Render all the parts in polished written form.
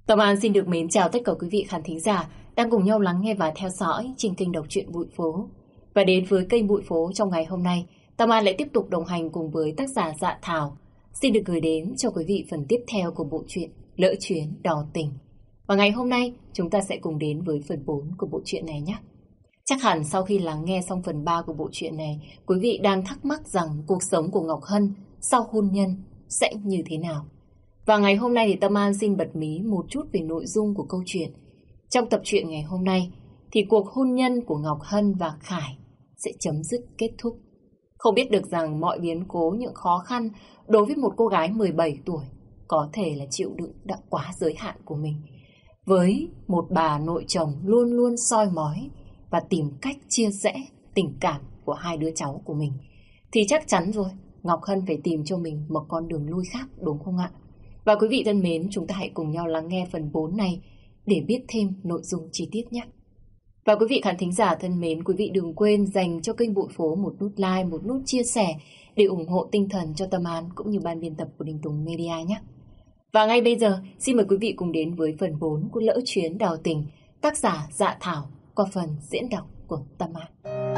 Tâm An xin được mến chào tất cả quý vị khán thính giả đang cùng nhau lắng nghe và theo dõi trên kênh Đọc truyện Bụi Phố. Và đến với kênh Bụi Phố trong ngày hôm nay, Tâm An lại tiếp tục đồng hành cùng với tác giả Dạ Thảo. Xin được gửi đến cho quý vị phần tiếp theo của bộ truyện Lỡ Chuyến Đò Tình. Và ngày hôm nay chúng ta sẽ cùng đến với phần 4 của bộ truyện này nhé. Chắc hẳn sau khi lắng nghe xong phần 3 của bộ truyện này, quý vị đang thắc mắc rằng cuộc sống của Ngọc Hân sau hôn nhân sẽ như thế nào. Và ngày hôm nay thì Tâm An xin bật mí một chút về nội dung của câu chuyện. Trong tập truyện ngày hôm nay thì cuộc hôn nhân của Ngọc Hân và Khải sẽ chấm dứt kết thúc. Không biết được rằng mọi biến cố, những khó khăn đối với một cô gái 17 tuổi có thể là chịu đựng đã quá giới hạn của mình. Với một bà nội chồng luôn luôn soi mói và tìm cách chia rẽ tình cảm của hai đứa cháu của mình, thì chắc chắn rồi, Ngọc Hân phải tìm cho mình một con đường lui khác, đúng không ạ? Và quý vị thân mến, chúng ta hãy cùng nhau lắng nghe phần 4 này để biết thêm nội dung chi tiết nhé. Và quý vị khán thính giả thân mến, quý vị đừng quên dành cho kênh Bụi Phố một nút like, một nút chia sẻ để ủng hộ tinh thần cho Tâm An cũng như ban biên tập của Đình Tùng Media nhé. Và ngay bây giờ, xin mời quý vị cùng đến với phần 4 của Lỡ Chuyến Đò Tình, tác giả Dạ Thảo qua phần diễn đọc của Tâm An.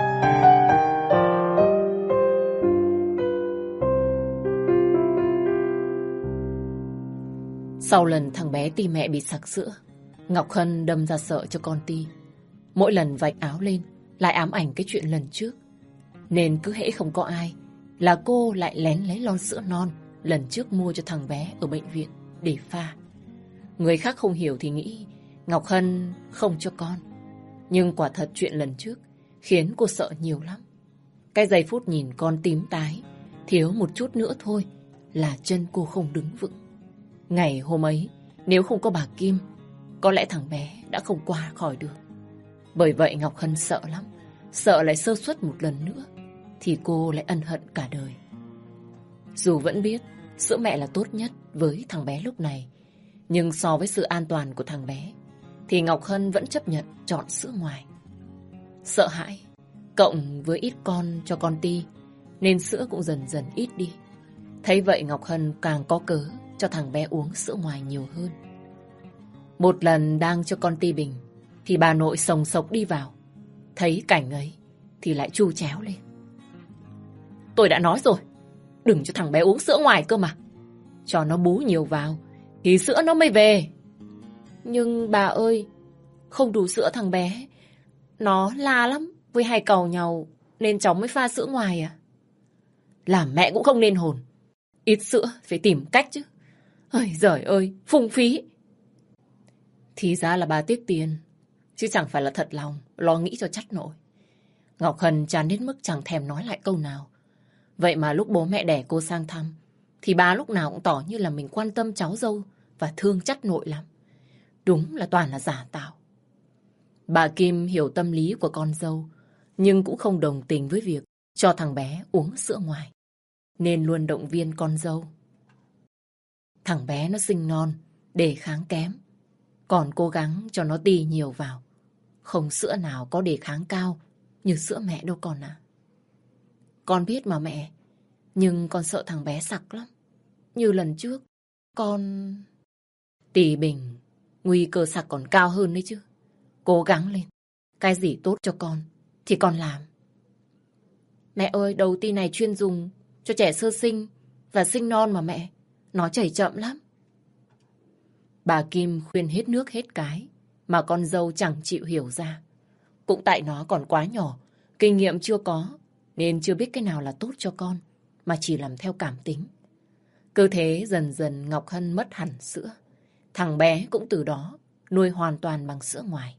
Sau lần thằng bé Ti mẹ bị sặc sữa, Ngọc Hân đâm ra sợ cho con Ti. Mỗi lần vạch áo lên lại ám ảnh cái chuyện lần trước. Nên cứ hễ không có ai là cô lại lén lấy lon sữa non lần trước mua cho thằng bé ở bệnh viện để pha. Người khác không hiểu thì nghĩ Ngọc Hân không cho con. Nhưng quả thật chuyện lần trước khiến cô sợ nhiều lắm. Cái giây phút nhìn con tím tái, thiếu một chút nữa thôi là chân cô không đứng vững. Ngày hôm ấy, nếu không có bà Kim, có lẽ thằng bé đã không qua khỏi được. Bởi vậy Ngọc Hân sợ lắm, sợ lại sơ suất một lần nữa, thì cô lại ân hận cả đời. Dù vẫn biết sữa mẹ là tốt nhất với thằng bé lúc này, nhưng so với sự an toàn của thằng bé, thì Ngọc Hân vẫn chấp nhận chọn sữa ngoài. Sợ hãi, cộng với ít con cho con Ti, nên sữa cũng dần dần ít đi. Thấy vậy Ngọc Hân càng có cớ cho thằng bé uống sữa ngoài nhiều hơn. Một lần đang cho con Ti bình, thì bà nội sồng sộc đi vào. Thấy cảnh ấy thì lại chu chéo lên. Tôi đã nói rồi, đừng cho thằng bé uống sữa ngoài cơ mà. Cho nó bú nhiều vào thì sữa nó mới về. Nhưng bà ơi, không đủ sữa thằng bé, nó la lắm, với hay càu nhau, nên cháu mới pha sữa ngoài à? Làm mẹ cũng không nên hồn. Ít sữa phải tìm cách chứ. Ôi giời ơi, phung phí. Thì ra là bà tiếc tiền, chứ chẳng phải là thật lòng lo nghĩ cho chắc nổi. Ngọc Hân chán đến mức chẳng thèm nói lại câu nào. Vậy mà lúc bố mẹ đẻ cô sang thăm, thì bà lúc nào cũng tỏ như là mình quan tâm cháu dâu và thương chắc nội lắm. Đúng là toàn là giả tạo. Bà Kim hiểu tâm lý của con dâu, nhưng cũng không đồng tình với việc cho thằng bé uống sữa ngoài, nên luôn động viên con dâu. Thằng bé nó sinh non, đề kháng kém, còn cố gắng cho nó Ti nhiều vào. Không sữa nào có đề kháng cao như sữa mẹ đâu con à. Con biết mà mẹ, nhưng con sợ thằng bé sặc lắm. Như lần trước, con... Ti bình, nguy cơ sặc còn cao hơn đấy chứ. Cố gắng lên, cái gì tốt cho con thì con làm. Mẹ ơi, đầu Ti này chuyên dùng cho trẻ sơ sinh và sinh non mà mẹ. Nó chảy chậm lắm. Bà Kim khuyên hết nước hết cái, mà con dâu chẳng chịu hiểu ra. Cũng tại nó còn quá nhỏ, kinh nghiệm chưa có, nên chưa biết cái nào là tốt cho con, mà chỉ làm theo cảm tính. Cứ thế dần dần Ngọc Hân mất hẳn sữa. Thằng bé cũng từ đó nuôi hoàn toàn bằng sữa ngoài.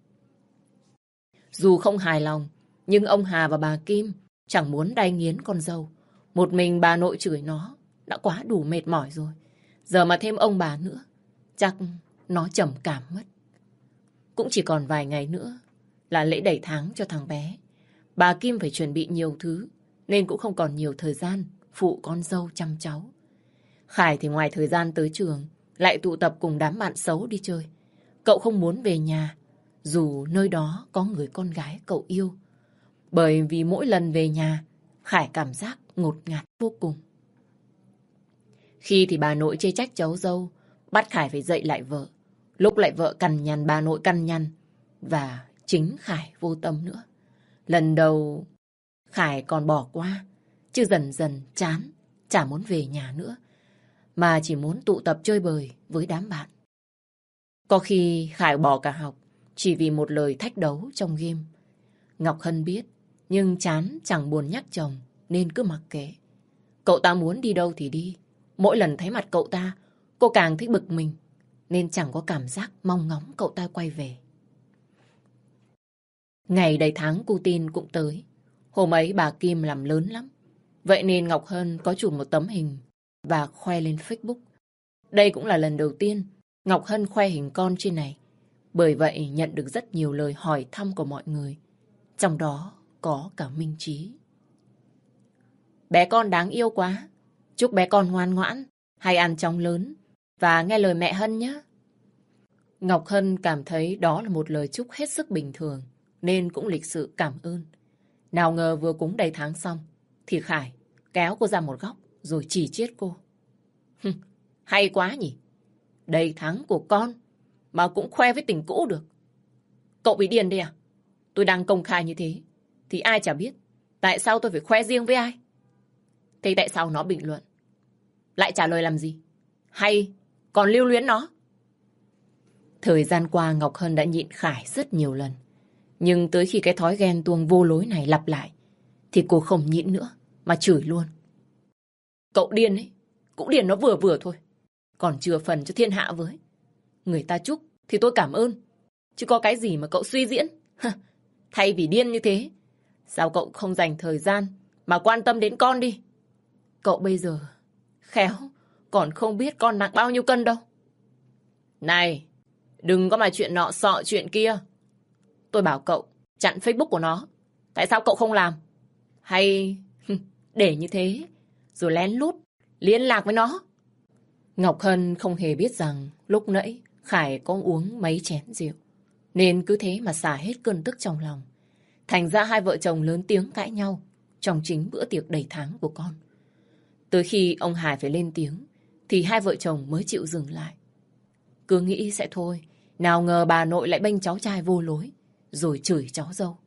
Dù không hài lòng, nhưng ông Hà và bà Kim chẳng muốn đay nghiến con dâu. Một mình bà nội chửi nó đã quá đủ mệt mỏi rồi. Giờ mà thêm ông bà nữa, chắc nó trầm cảm mất. Cũng chỉ còn vài ngày nữa là lễ đầy tháng cho thằng bé. Bà Kim phải chuẩn bị nhiều thứ, nên cũng không còn nhiều thời gian phụ con dâu chăm cháu. Khải thì ngoài thời gian tới trường, lại tụ tập cùng đám bạn xấu đi chơi. Cậu không muốn về nhà, dù nơi đó có người con gái cậu yêu. Bởi vì mỗi lần về nhà, Khải cảm giác ngột ngạt vô cùng. Khi thì bà nội chê trách cháu dâu, bắt Khải phải dạy lại vợ. Lúc lại vợ cằn nhằn, bà nội cằn nhằn. Và chính Khải vô tâm nữa. Lần đầu Khải còn bỏ qua, chứ dần dần chán, chả muốn về nhà nữa, mà chỉ muốn tụ tập chơi bời với đám bạn. Có khi Khải bỏ cả học chỉ vì một lời thách đấu trong game. Ngọc Hân biết, nhưng chán chẳng buồn nhắc chồng nên cứ mặc kệ. Cậu ta muốn đi đâu thì đi. Mỗi lần thấy mặt cậu ta, cô càng thấy bực mình, nên chẳng có cảm giác mong ngóng cậu ta quay về. Ngày đầy tháng cu tin cũng tới. Hôm ấy bà Kim làm lớn lắm. Vậy nên Ngọc Hân có chụp một tấm hình và khoe lên Facebook. Đây cũng là lần đầu tiên Ngọc Hân khoe hình con trên này. Bởi vậy nhận được rất nhiều lời hỏi thăm của mọi người. Trong đó có cả Minh Trí. Bé con đáng yêu quá. Chúc bé con ngoan ngoãn, hay ăn chóng lớn và nghe lời mẹ Hân nhé. Ngọc Hân cảm thấy đó là một lời chúc hết sức bình thường, nên cũng lịch sự cảm ơn. Nào ngờ vừa cúng đầy tháng xong thì Khải kéo cô ra một góc rồi chỉ chiết cô. Hay quá nhỉ. Đầy tháng của con mà cũng khoe với tình cũ được. Cậu bị điên đây à? Tôi đang công khai như thế thì ai chả biết. Tại sao tôi phải khoe riêng với ai? Thế tại sao nó bình luận lại trả lời làm gì? Hay còn lưu luyến nó? Thời gian qua Ngọc Hân đã nhịn Khải rất nhiều lần. Nhưng tới khi cái thói ghen tuông vô lối này lặp lại thì cô không nhịn nữa mà chửi luôn. Cậu điên ấy. Cũng điên nó vừa vừa thôi. Còn chừa phần cho thiên hạ với. Người ta chúc thì tôi cảm ơn. Chứ có cái gì mà cậu suy diễn. Thay vì điên như thế, sao cậu không dành thời gian mà quan tâm đến con đi? Cậu bây giờ khéo còn không biết con nặng bao nhiêu cân đâu. Này, đừng có mà chuyện nọ sọ chuyện kia. Tôi bảo cậu chặn Facebook của nó. Tại sao cậu không làm? Hay để như thế rồi lén lút liên lạc với nó? Ngọc Hân không hề biết rằng lúc nãy Khải có uống mấy chén rượu, nên cứ thế mà xả hết cơn tức trong lòng. Thành ra hai vợ chồng lớn tiếng cãi nhau trong chính bữa tiệc đầy tháng của con. Tới khi ông Hải phải lên tiếng thì hai vợ chồng mới chịu dừng lại. Cứ nghĩ sẽ thôi, nào ngờ bà nội lại bênh cháu trai vô lối rồi chửi cháu dâu.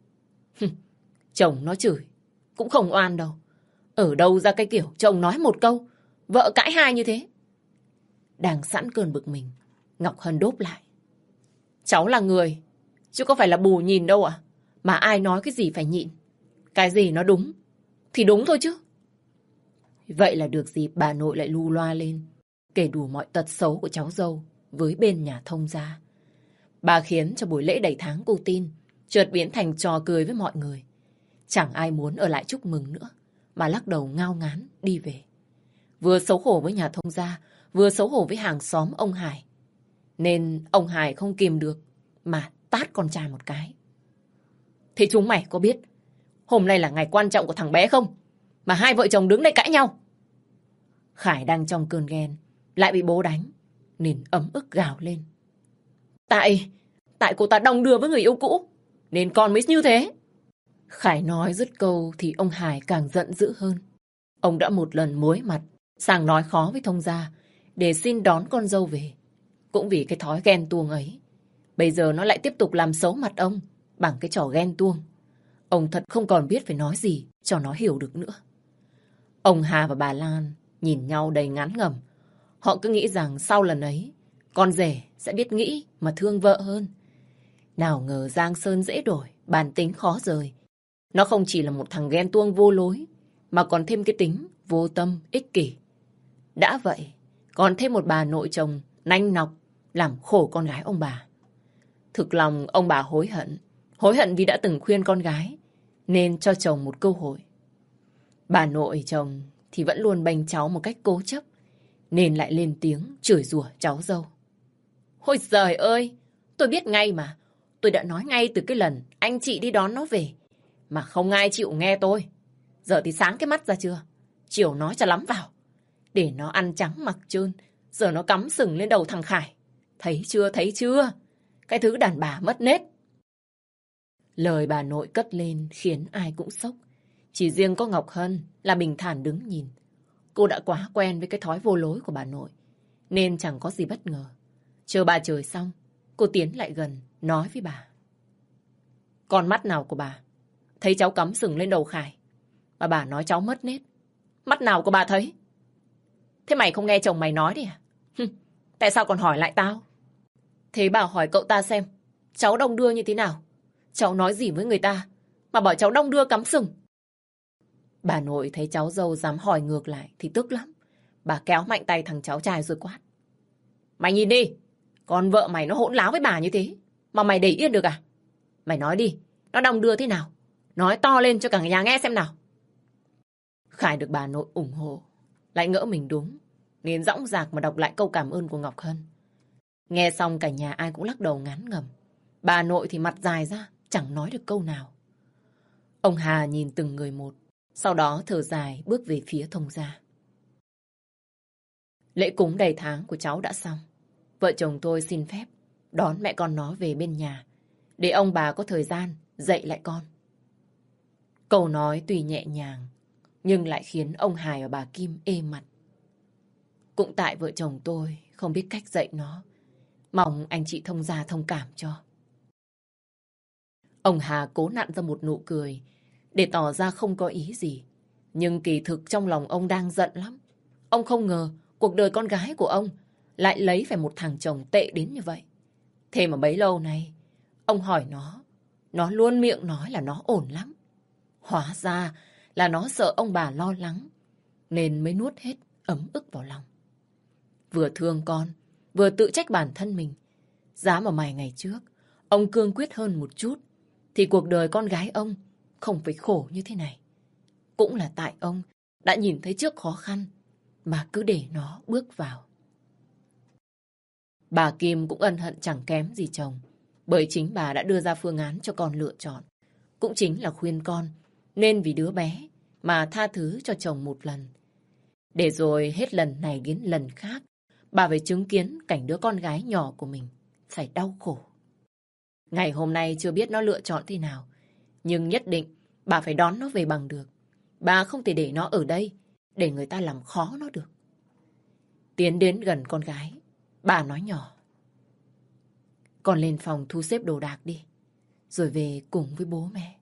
Chồng nó chửi cũng không oan đâu. Ở đâu ra cái kiểu chồng nói một câu, vợ cãi hai như thế? Đang sẵn cơn bực mình, Ngọc Hân đốp lại. Cháu là người, chứ có phải là bù nhìn đâu à? Mà ai nói cái gì phải nhịn. Cái gì nó đúng thì đúng thôi chứ. Vậy là được dịp bà nội lại lu loa lên, kể đủ mọi tật xấu của cháu dâu với bên nhà thông gia. Bà khiến cho buổi lễ đầy tháng cô tin chợt biến thành trò cười với mọi người. Chẳng ai muốn ở lại chúc mừng nữa, mà lắc đầu ngao ngán đi về. Vừa xấu hổ với nhà thông gia, vừa xấu hổ với hàng xóm ông Hải. Nên ông Hải không kìm được mà tát con trai một cái. Thế chúng mày có biết hôm nay là ngày quan trọng của thằng bé không? Mà hai vợ chồng đứng đây cãi nhau. Khải đang trong cơn ghen, lại bị bố đánh, nên ấm ức gào lên. Tại cô ta đong đưa với người yêu cũ, nên con mới như thế. Khải nói dứt câu thì ông Hải càng giận dữ hơn. Ông đã một lần muối mặt sang nói khó với thông gia để xin đón con dâu về. Cũng vì cái thói ghen tuông ấy, bây giờ nó lại tiếp tục làm xấu mặt ông bằng cái trò ghen tuông. Ông thật không còn biết phải nói gì cho nó hiểu được nữa. Ông Hà và bà Lan nhìn nhau đầy ngán ngẩm. Họ cứ nghĩ rằng sau lần ấy, con rể sẽ biết nghĩ mà thương vợ hơn. Nào ngờ Giang Sơn dễ đổi, bản tính khó rời. Nó không chỉ là một thằng ghen tuông vô lối, mà còn thêm cái tính vô tâm, ích kỷ. Đã vậy, còn thêm một bà nội chồng nanh nọc, làm khổ con gái ông bà. Thực lòng ông bà hối hận vì đã từng khuyên con gái, nên cho chồng một cơ hội. Bà nội chồng thì vẫn luôn bênh cháu một cách cố chấp, nên lại lên tiếng chửi rủa cháu dâu. Ôi giời ơi, tôi biết ngay mà. Tôi đã nói ngay từ cái lần anh chị đi đón nó về, mà không ai chịu nghe tôi. Giờ thì sáng cái mắt ra chưa? Chiều nói cho lắm vào. Để nó ăn trắng mặc trơn, giờ nó cắm sừng lên đầu thằng Khải. Thấy chưa? Cái thứ đàn bà mất nết. Lời bà nội cất lên khiến ai cũng sốc. Chỉ riêng có Ngọc Hân là bình thản đứng nhìn. Cô đã quá quen với cái thói vô lối của bà nội, nên chẳng có gì bất ngờ. Chờ bà chửi xong, cô tiến lại gần, nói với bà. Con mắt nào của bà thấy cháu cắm sừng lên đầu Khải, mà bà nói cháu mất nết? Mắt nào của bà thấy? Thế mày không nghe chồng mày nói đi à? Tại sao còn hỏi lại tao? Thế bà hỏi cậu ta xem, cháu đong đưa như thế nào? Cháu nói gì với người ta mà bảo cháu đong đưa cắm sừng? Bà nội thấy cháu dâu dám hỏi ngược lại thì tức lắm. Bà kéo mạnh tay thằng cháu trai rồi quát. Mày nhìn đi, con vợ mày nó hỗn láo với bà như thế mà mày để yên được à? Mày nói đi, nó đong đưa thế nào? Nói to lên cho cả nhà nghe xem nào. Khải được bà nội ủng hộ, lại ngỡ mình đúng, nên dõng dạc mà đọc lại câu cảm ơn của Ngọc Hân. Nghe xong cả nhà ai cũng lắc đầu ngán ngẩm. Bà nội thì mặt dài ra, chẳng nói được câu nào. Ông Hà nhìn từng người một, sau đó thở dài bước về phía thông gia. Lễ cúng đầy tháng của cháu đã xong. Vợ chồng tôi xin phép đón mẹ con nó về bên nhà, để ông bà có thời gian dạy lại con. Câu nói tuy nhẹ nhàng, nhưng lại khiến ông Hải và bà Kim ê mặt. Cũng tại vợ chồng tôi không biết cách dạy nó, mong anh chị thông gia thông cảm cho. Ông Hà cố nặn ra một nụ cười để tỏ ra không có ý gì. Nhưng kỳ thực trong lòng ông đang giận lắm. Ông không ngờ cuộc đời con gái của ông lại lấy phải một thằng chồng tệ đến như vậy. Thế mà bấy lâu nay, ông hỏi nó luôn miệng nói là nó ổn lắm. Hóa ra là nó sợ ông bà lo lắng, nên mới nuốt hết ấm ức vào lòng. Vừa thương con, vừa tự trách bản thân mình. Giá mà mày ngày trước, ông cương quyết hơn một chút, thì cuộc đời con gái ông không phải khổ như thế này. Cũng là tại ông đã nhìn thấy trước khó khăn mà cứ để nó bước vào. Bà Kim cũng ân hận chẳng kém gì chồng, bởi chính bà đã đưa ra phương án cho con lựa chọn. Cũng chính là khuyên con nên vì đứa bé mà tha thứ cho chồng một lần. Để rồi hết lần này đến lần khác, bà phải chứng kiến cảnh đứa con gái nhỏ của mình phải đau khổ. Ngày hôm nay chưa biết nó lựa chọn thế nào, nhưng nhất định bà phải đón nó về bằng được. Bà không thể để nó ở đây, để người ta làm khó nó được. Tiến đến gần con gái, bà nói nhỏ. Con lên phòng thu xếp đồ đạc đi, rồi về cùng với bố mẹ.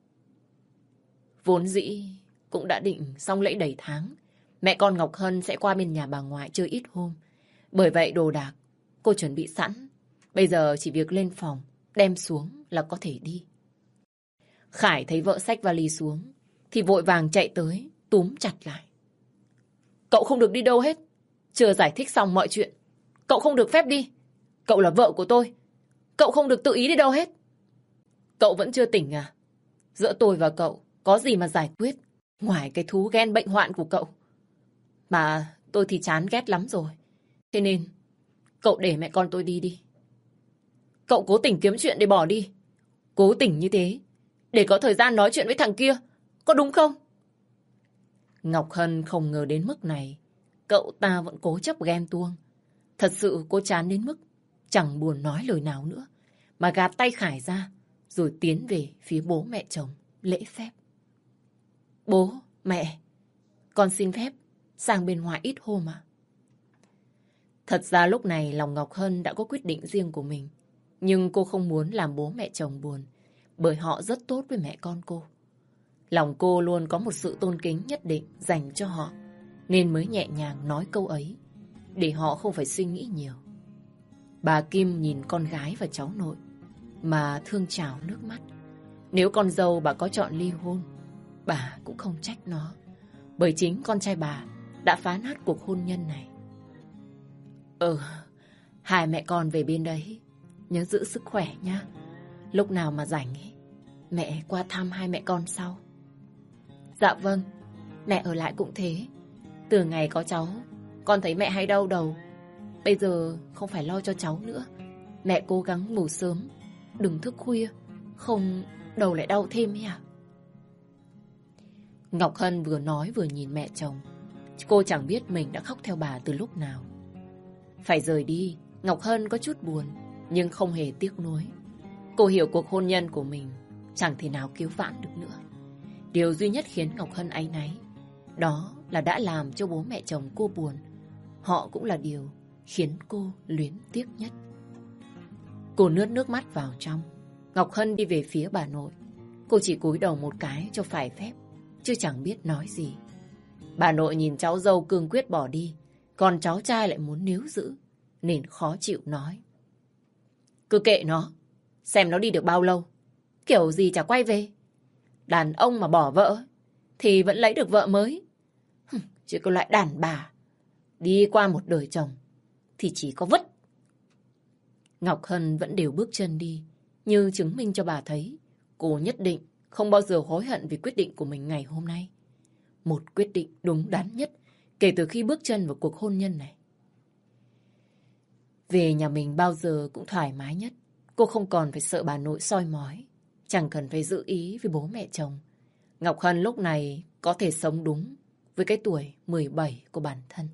Vốn dĩ cũng đã định xong lễ đầy tháng, mẹ con Ngọc Hân sẽ qua bên nhà bà ngoại chơi ít hôm. Bởi vậy đồ đạc cô chuẩn bị sẵn. Bây giờ chỉ việc lên phòng, đem xuống là có thể đi. Khải thấy vợ xách vali xuống thì vội vàng chạy tới, túm chặt lại. Cậu không được đi đâu hết. Chưa giải thích xong mọi chuyện, cậu không được phép đi. Cậu là vợ của tôi, cậu không được tự ý đi đâu hết. Cậu vẫn chưa tỉnh à? Giữa tôi và cậu có gì mà giải quyết ngoài cái thú ghen bệnh hoạn của cậu. Mà tôi thì chán ghét lắm rồi. Thế nên cậu để mẹ con tôi đi đi. Cậu cố tình kiếm chuyện để bỏ đi. Cố tình như thế để có thời gian nói chuyện với thằng kia, có đúng không? Ngọc Hân không ngờ đến mức này, cậu ta vẫn cố chấp ghen tuông. Thật sự cô chán đến mức chẳng buồn nói lời nào nữa, mà gạt tay Khải ra rồi tiến về phía bố mẹ chồng lễ phép. Bố, mẹ, con xin phép sang bên ngoài ít hôm ạ. Thật ra lúc này lòng Ngọc Hân đã có quyết định riêng của mình, nhưng cô không muốn làm bố mẹ chồng buồn, bởi họ rất tốt với mẹ con cô. Lòng cô luôn có một sự tôn kính nhất định dành cho họ, nên mới nhẹ nhàng nói câu ấy, để họ không phải suy nghĩ nhiều. Bà Kim nhìn con gái và cháu nội mà thương trào nước mắt. Nếu con dâu bà có chọn ly hôn, bà cũng không trách nó, bởi chính con trai bà đã phá nát cuộc hôn nhân này. Hai mẹ con về bên đấy, nhớ giữ sức khỏe nhá. Lúc nào mà rảnh ấy, mẹ qua thăm hai mẹ con sau. Dạ vâng, mẹ ở lại cũng thế. Từ ngày có cháu, con thấy mẹ hay đau đầu. Bây giờ không phải lo cho cháu nữa, mẹ cố gắng ngủ sớm, đừng thức khuya, không đầu lại đau thêm ấy à. Ngọc Hân vừa nói vừa nhìn mẹ chồng. Cô chẳng biết mình đã khóc theo bà từ lúc nào. Phải rời đi, Ngọc Hân có chút buồn, nhưng không hề tiếc nuối. Cô hiểu cuộc hôn nhân của mình chẳng thể nào cứu vãn được nữa. Điều duy nhất khiến Ngọc Hân áy náy, đó là đã làm cho bố mẹ chồng cô buồn. Họ cũng là điều khiến cô luyến tiếc nhất. Cô nuốt nước mắt vào trong. Ngọc Hân đi về phía bà nội. Cô chỉ cúi đầu một cái cho phải phép, chứ chẳng biết nói gì. Bà nội nhìn cháu dâu cương quyết bỏ đi, còn cháu trai lại muốn níu giữ, nên khó chịu nói. Cứ kệ nó, xem nó đi được bao lâu. Kiểu gì chả quay về. Đàn ông mà bỏ vợ thì vẫn lấy được vợ mới. Chứ cái loại đàn bà đi qua một đời chồng thì chỉ có vứt. Ngọc Hân vẫn đều bước chân đi, như chứng minh cho bà thấy cô nhất định không bao giờ hối hận vì quyết định của mình ngày hôm nay. Một quyết định đúng đắn nhất kể từ khi bước chân vào cuộc hôn nhân này. Về nhà mình bao giờ cũng thoải mái nhất. Cô không còn phải sợ bà nội soi mói, chẳng cần phải giữ ý với bố mẹ chồng. Ngọc Hân lúc này có thể sống đúng với cái tuổi 17 của bản thân.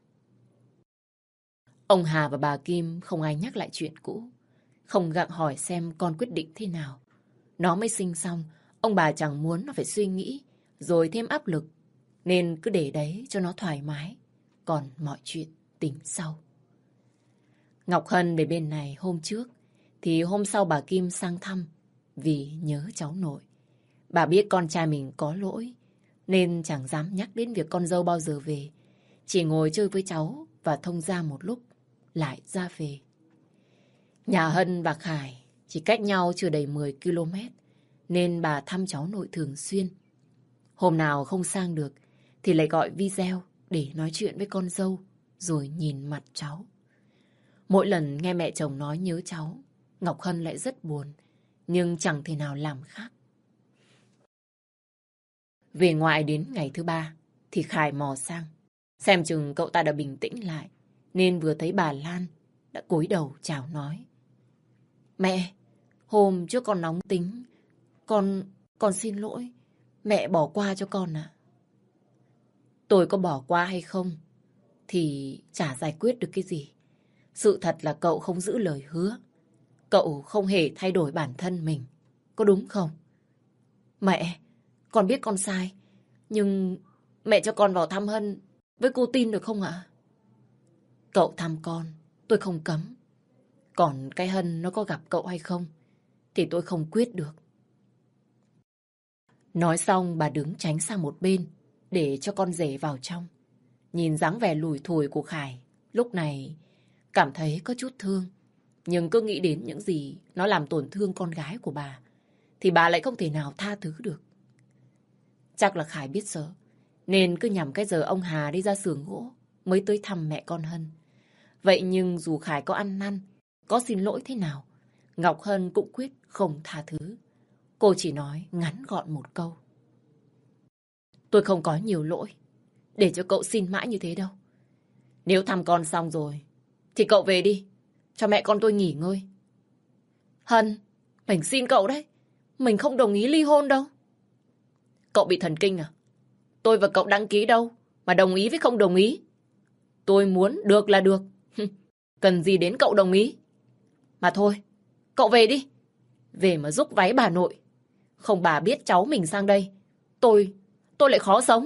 Ông Hà và bà Kim không ai nhắc lại chuyện cũ, không gặng hỏi xem con quyết định thế nào. Nó mới sinh xong, ông bà chẳng muốn nó phải suy nghĩ, rồi thêm áp lực, nên cứ để đấy cho nó thoải mái, còn mọi chuyện tính sau. Ngọc Hân về bên này hôm trước, thì hôm sau bà Kim sang thăm vì nhớ cháu nội. Bà biết con trai mình có lỗi, nên chẳng dám nhắc đến việc con dâu bao giờ về. Chỉ ngồi chơi với cháu và thông gia một lúc, lại ra về. Nhà Hân và Khải chỉ cách nhau chưa đầy 10 km, nên bà thăm cháu nội thường xuyên. Hôm nào không sang được, thì lại gọi video để nói chuyện với con dâu, rồi nhìn mặt cháu. Mỗi lần nghe mẹ chồng nói nhớ cháu, Ngọc Hân lại rất buồn, nhưng chẳng thể nào làm khác. Về ngoại đến ngày thứ 3, thì Khải mò sang. Xem chừng cậu ta đã bình tĩnh lại, nên vừa thấy bà Lan đã cúi đầu chào nói. Mẹ, hôm trước con nóng tính, con xin lỗi, mẹ bỏ qua cho con ạ. Tôi có bỏ qua hay không thì chả giải quyết được cái gì. Sự thật là cậu không giữ lời hứa. Cậu không hề thay đổi bản thân mình, có đúng không? Mẹ, con biết con sai, nhưng mẹ cho con vào thăm Hân với cô Tin được không ạ? Cậu thăm con, tôi không cấm. Còn cái Hân nó có gặp cậu hay không thì tôi không quyết được. Nói xong bà đứng tránh sang một bên để cho con rể vào trong. Nhìn dáng vẻ lủi thủi của Khải, lúc này cảm thấy có chút thương. Nhưng cứ nghĩ đến những gì nó làm tổn thương con gái của bà, thì bà lại không thể nào tha thứ được. Chắc là Khải biết sợ, nên cứ nhằm cái giờ ông Hà đi ra xưởng gỗ mới tới thăm mẹ con Hân. Vậy nhưng dù Khải có ăn năn, có xin lỗi thế nào, Ngọc Hân cũng quyết không tha thứ. Cô chỉ nói ngắn gọn một câu. Tôi không có nhiều lỗi để cho cậu xin mãi như thế đâu. Nếu thăm con xong rồi thì cậu về đi, cho mẹ con tôi nghỉ ngơi. Hân, mình xin cậu đấy, mình không đồng ý ly hôn đâu. Cậu bị thần kinh à? Tôi và cậu đăng ký đâu mà đồng ý với không đồng ý. Tôi muốn được là được. Cần gì đến cậu đồng ý. Mà thôi, cậu về đi. Về mà rúc váy bà nội. Không bà biết cháu mình sang đây, tôi lại khó sống.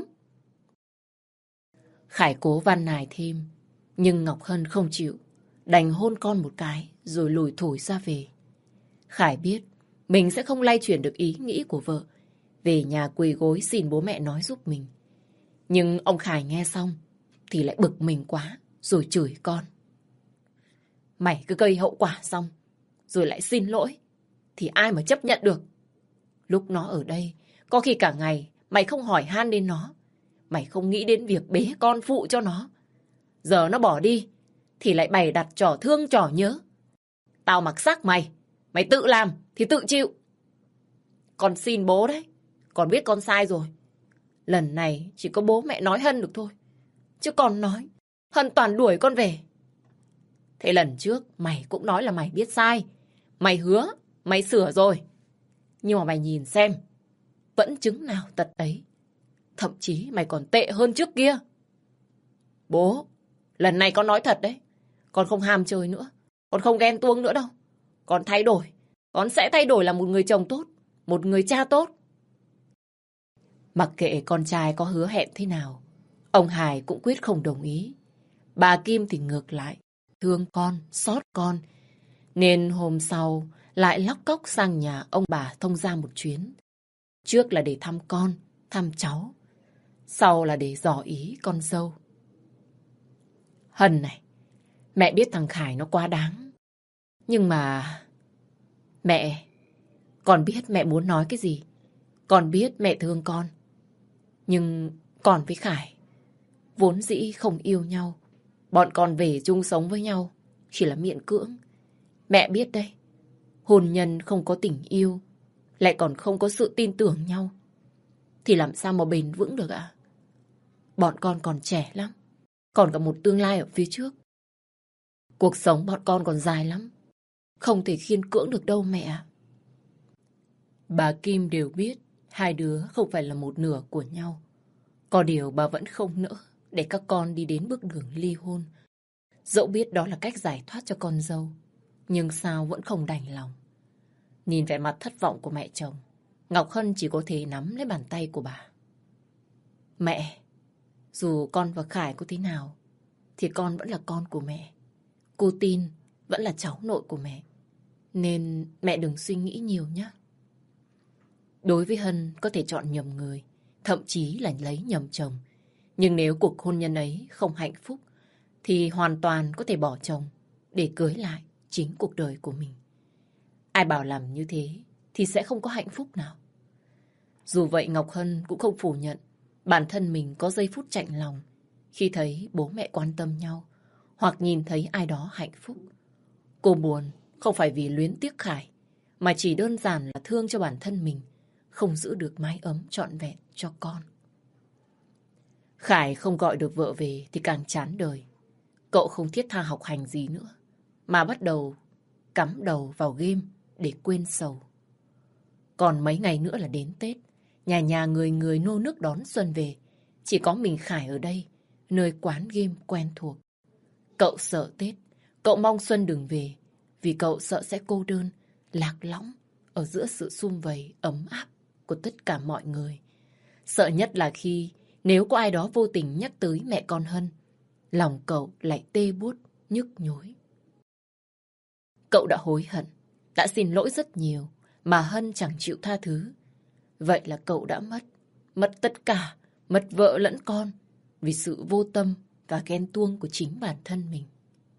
Khải cố van nài thêm, nhưng Ngọc Hân không chịu, đành hôn con một cái rồi lủi thủi ra về. Khải biết mình sẽ không lay chuyển được ý nghĩ của vợ, về nhà quỳ gối xin bố mẹ nói giúp mình. Nhưng ông Khải nghe xong thì lại bực mình quá, rồi chửi con. Mày cứ gây hậu quả xong rồi lại xin lỗi thì ai mà chấp nhận được. Lúc nó ở đây, có khi cả ngày mày không hỏi han đến nó, mày không nghĩ đến việc bế con phụ cho nó. Giờ nó bỏ đi thì lại bày đặt trò thương trò nhớ. Tao mặc xác mày, mày tự làm thì tự chịu. Con xin bố đấy, con biết con sai rồi. Lần này chỉ có bố mẹ nói Hân được thôi, chứ con nói Hân toàn đuổi con về. Thế lần trước mày cũng nói là mày biết sai, mày hứa mày sửa rồi. Nhưng mà mày nhìn xem, vẫn chứng nào tật ấy. Thậm chí mày còn tệ hơn trước kia. Bố, lần này con nói thật đấy. Con không ham chơi nữa, con không ghen tuông nữa đâu. Con thay đổi, con sẽ thay đổi là một người chồng tốt, một người cha tốt. Mặc kệ con trai có hứa hẹn thế nào, ông Hải cũng quyết không đồng ý. Bà Kim thì ngược lại, thương con, xót con. Nên hôm sau lại lóc cóc sang nhà ông bà thông gia một chuyến. Trước là để thăm con, thăm cháu. Sau là để dò ý con dâu. Hân này, mẹ biết thằng Khải nó quá đáng. Nhưng mà... Mẹ... Con biết mẹ muốn nói cái gì. Con biết mẹ thương con. Nhưng con với Khải vốn dĩ không yêu nhau. Bọn con về chung sống với nhau chỉ là miễn cưỡng. Mẹ biết đấy, hôn nhân không có tình yêu, lại còn không có sự tin tưởng nhau, thì làm sao mà bền vững được ạ? Bọn con còn trẻ lắm, còn cả một tương lai ở phía trước. Cuộc sống bọn con còn dài lắm, không thể khiên cưỡng được đâu mẹ ạ. Bà Kim đều biết hai đứa không phải là một nửa của nhau. Có điều bà vẫn không nỡ để các con đi đến bước đường ly hôn. Dẫu biết đó là cách giải thoát cho con dâu, nhưng sao vẫn không đành lòng. Nhìn vẻ mặt thất vọng của mẹ chồng, Ngọc Hân chỉ có thể nắm lấy bàn tay của bà. Mẹ, dù con và Khải có thế nào, thì con vẫn là con của mẹ. Cô Tin vẫn là cháu nội của mẹ. Nên mẹ đừng suy nghĩ nhiều nhé. Đối với Hân có thể chọn nhầm người, thậm chí là lấy nhầm chồng. Nhưng nếu cuộc hôn nhân ấy không hạnh phúc, thì hoàn toàn có thể bỏ chồng để cưới lại chính cuộc đời của mình. Ai bảo làm như thế thì sẽ không có hạnh phúc nào. Dù vậy Ngọc Hân cũng không phủ nhận bản thân mình có giây phút chạnh lòng khi thấy bố mẹ quan tâm nhau hoặc nhìn thấy ai đó hạnh phúc. Cô buồn không phải vì luyến tiếc Khải, mà chỉ đơn giản là thương cho bản thân mình không giữ được mái ấm trọn vẹn cho con. Khải không gọi được vợ về thì càng chán đời. Cậu không thiết tha học hành gì nữa, mà bắt đầu cắm đầu vào game để quên sầu. Còn mấy ngày nữa là đến Tết, nhà nhà người người nô nức đón xuân về. Chỉ có mình Khải ở đây, nơi quán game quen thuộc. Cậu sợ Tết, cậu mong xuân đừng về, vì cậu sợ sẽ cô đơn, lạc lõng ở giữa sự sum vầy ấm áp của tất cả mọi người. Sợ nhất là khi nếu có ai đó vô tình nhắc tới mẹ con Hân, lòng cậu lại tê buốt, nhức nhối. Cậu đã hối hận, đã xin lỗi rất nhiều, mà Hân chẳng chịu tha thứ. Vậy là cậu đã mất tất cả, mất vợ lẫn con, vì sự vô tâm và ghen tuông của chính bản thân mình.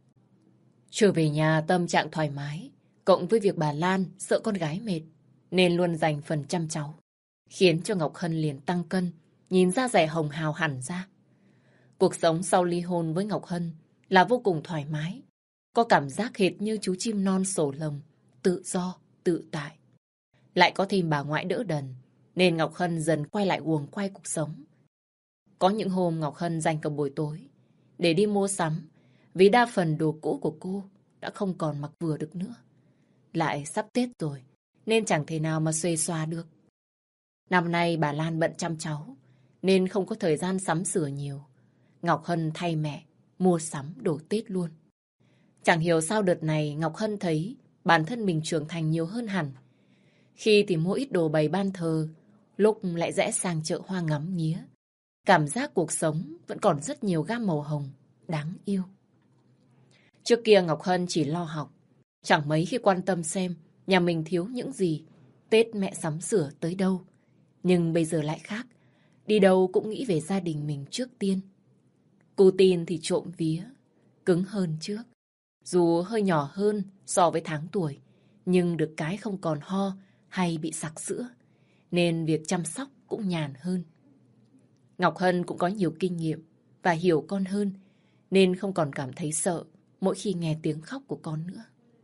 Trở về nhà tâm trạng thoải mái, cộng với việc bà Lan sợ con gái mệt, nên luôn dành phần chăm cháu, khiến cho Ngọc Hân liền tăng cân, nhìn da dẻ hồng hào hẳn ra. Cuộc sống sau ly hôn với Ngọc Hân là vô cùng thoải mái, có cảm giác hệt như chú chim non sổ lồng, tự do, tự tại. Lại có thêm bà ngoại đỡ đần, nên Ngọc Hân dần quay lại guồng quay cuộc sống. Có những hôm Ngọc Hân dành cả buổi tối để đi mua sắm, vì đa phần đồ cũ của cô đã không còn mặc vừa được nữa. Lại sắp Tết rồi, nên chẳng thể nào mà xuề xoa được. Năm nay bà Lan bận chăm cháu, nên không có thời gian sắm sửa nhiều. Ngọc Hân thay mẹ mua sắm đồ Tết luôn. Chẳng hiểu sao đợt này Ngọc Hân thấy bản thân mình trưởng thành nhiều hơn hẳn. Khi thì mua ít đồ bày ban thờ, lúc lại rẽ sang chợ hoa ngắm nghía. Cảm giác cuộc sống vẫn còn rất nhiều gam màu hồng, đáng yêu. Trước kia Ngọc Hân chỉ lo học, chẳng mấy khi quan tâm xem nhà mình thiếu những gì, Tết mẹ sắm sửa tới đâu. Nhưng bây giờ lại khác, đi đâu cũng nghĩ về gia đình mình trước tiên. Cô Tin thì trộm vía, cứng hơn trước. Dù hơi nhỏ hơn so với tháng tuổi, nhưng được cái không còn ho hay bị sặc sữa, nên việc chăm sóc cũng nhàn hơn. Ngọc Hân cũng có nhiều kinh nghiệm và hiểu con hơn, nên không còn cảm thấy sợ mỗi khi nghe tiếng khóc của con nữa.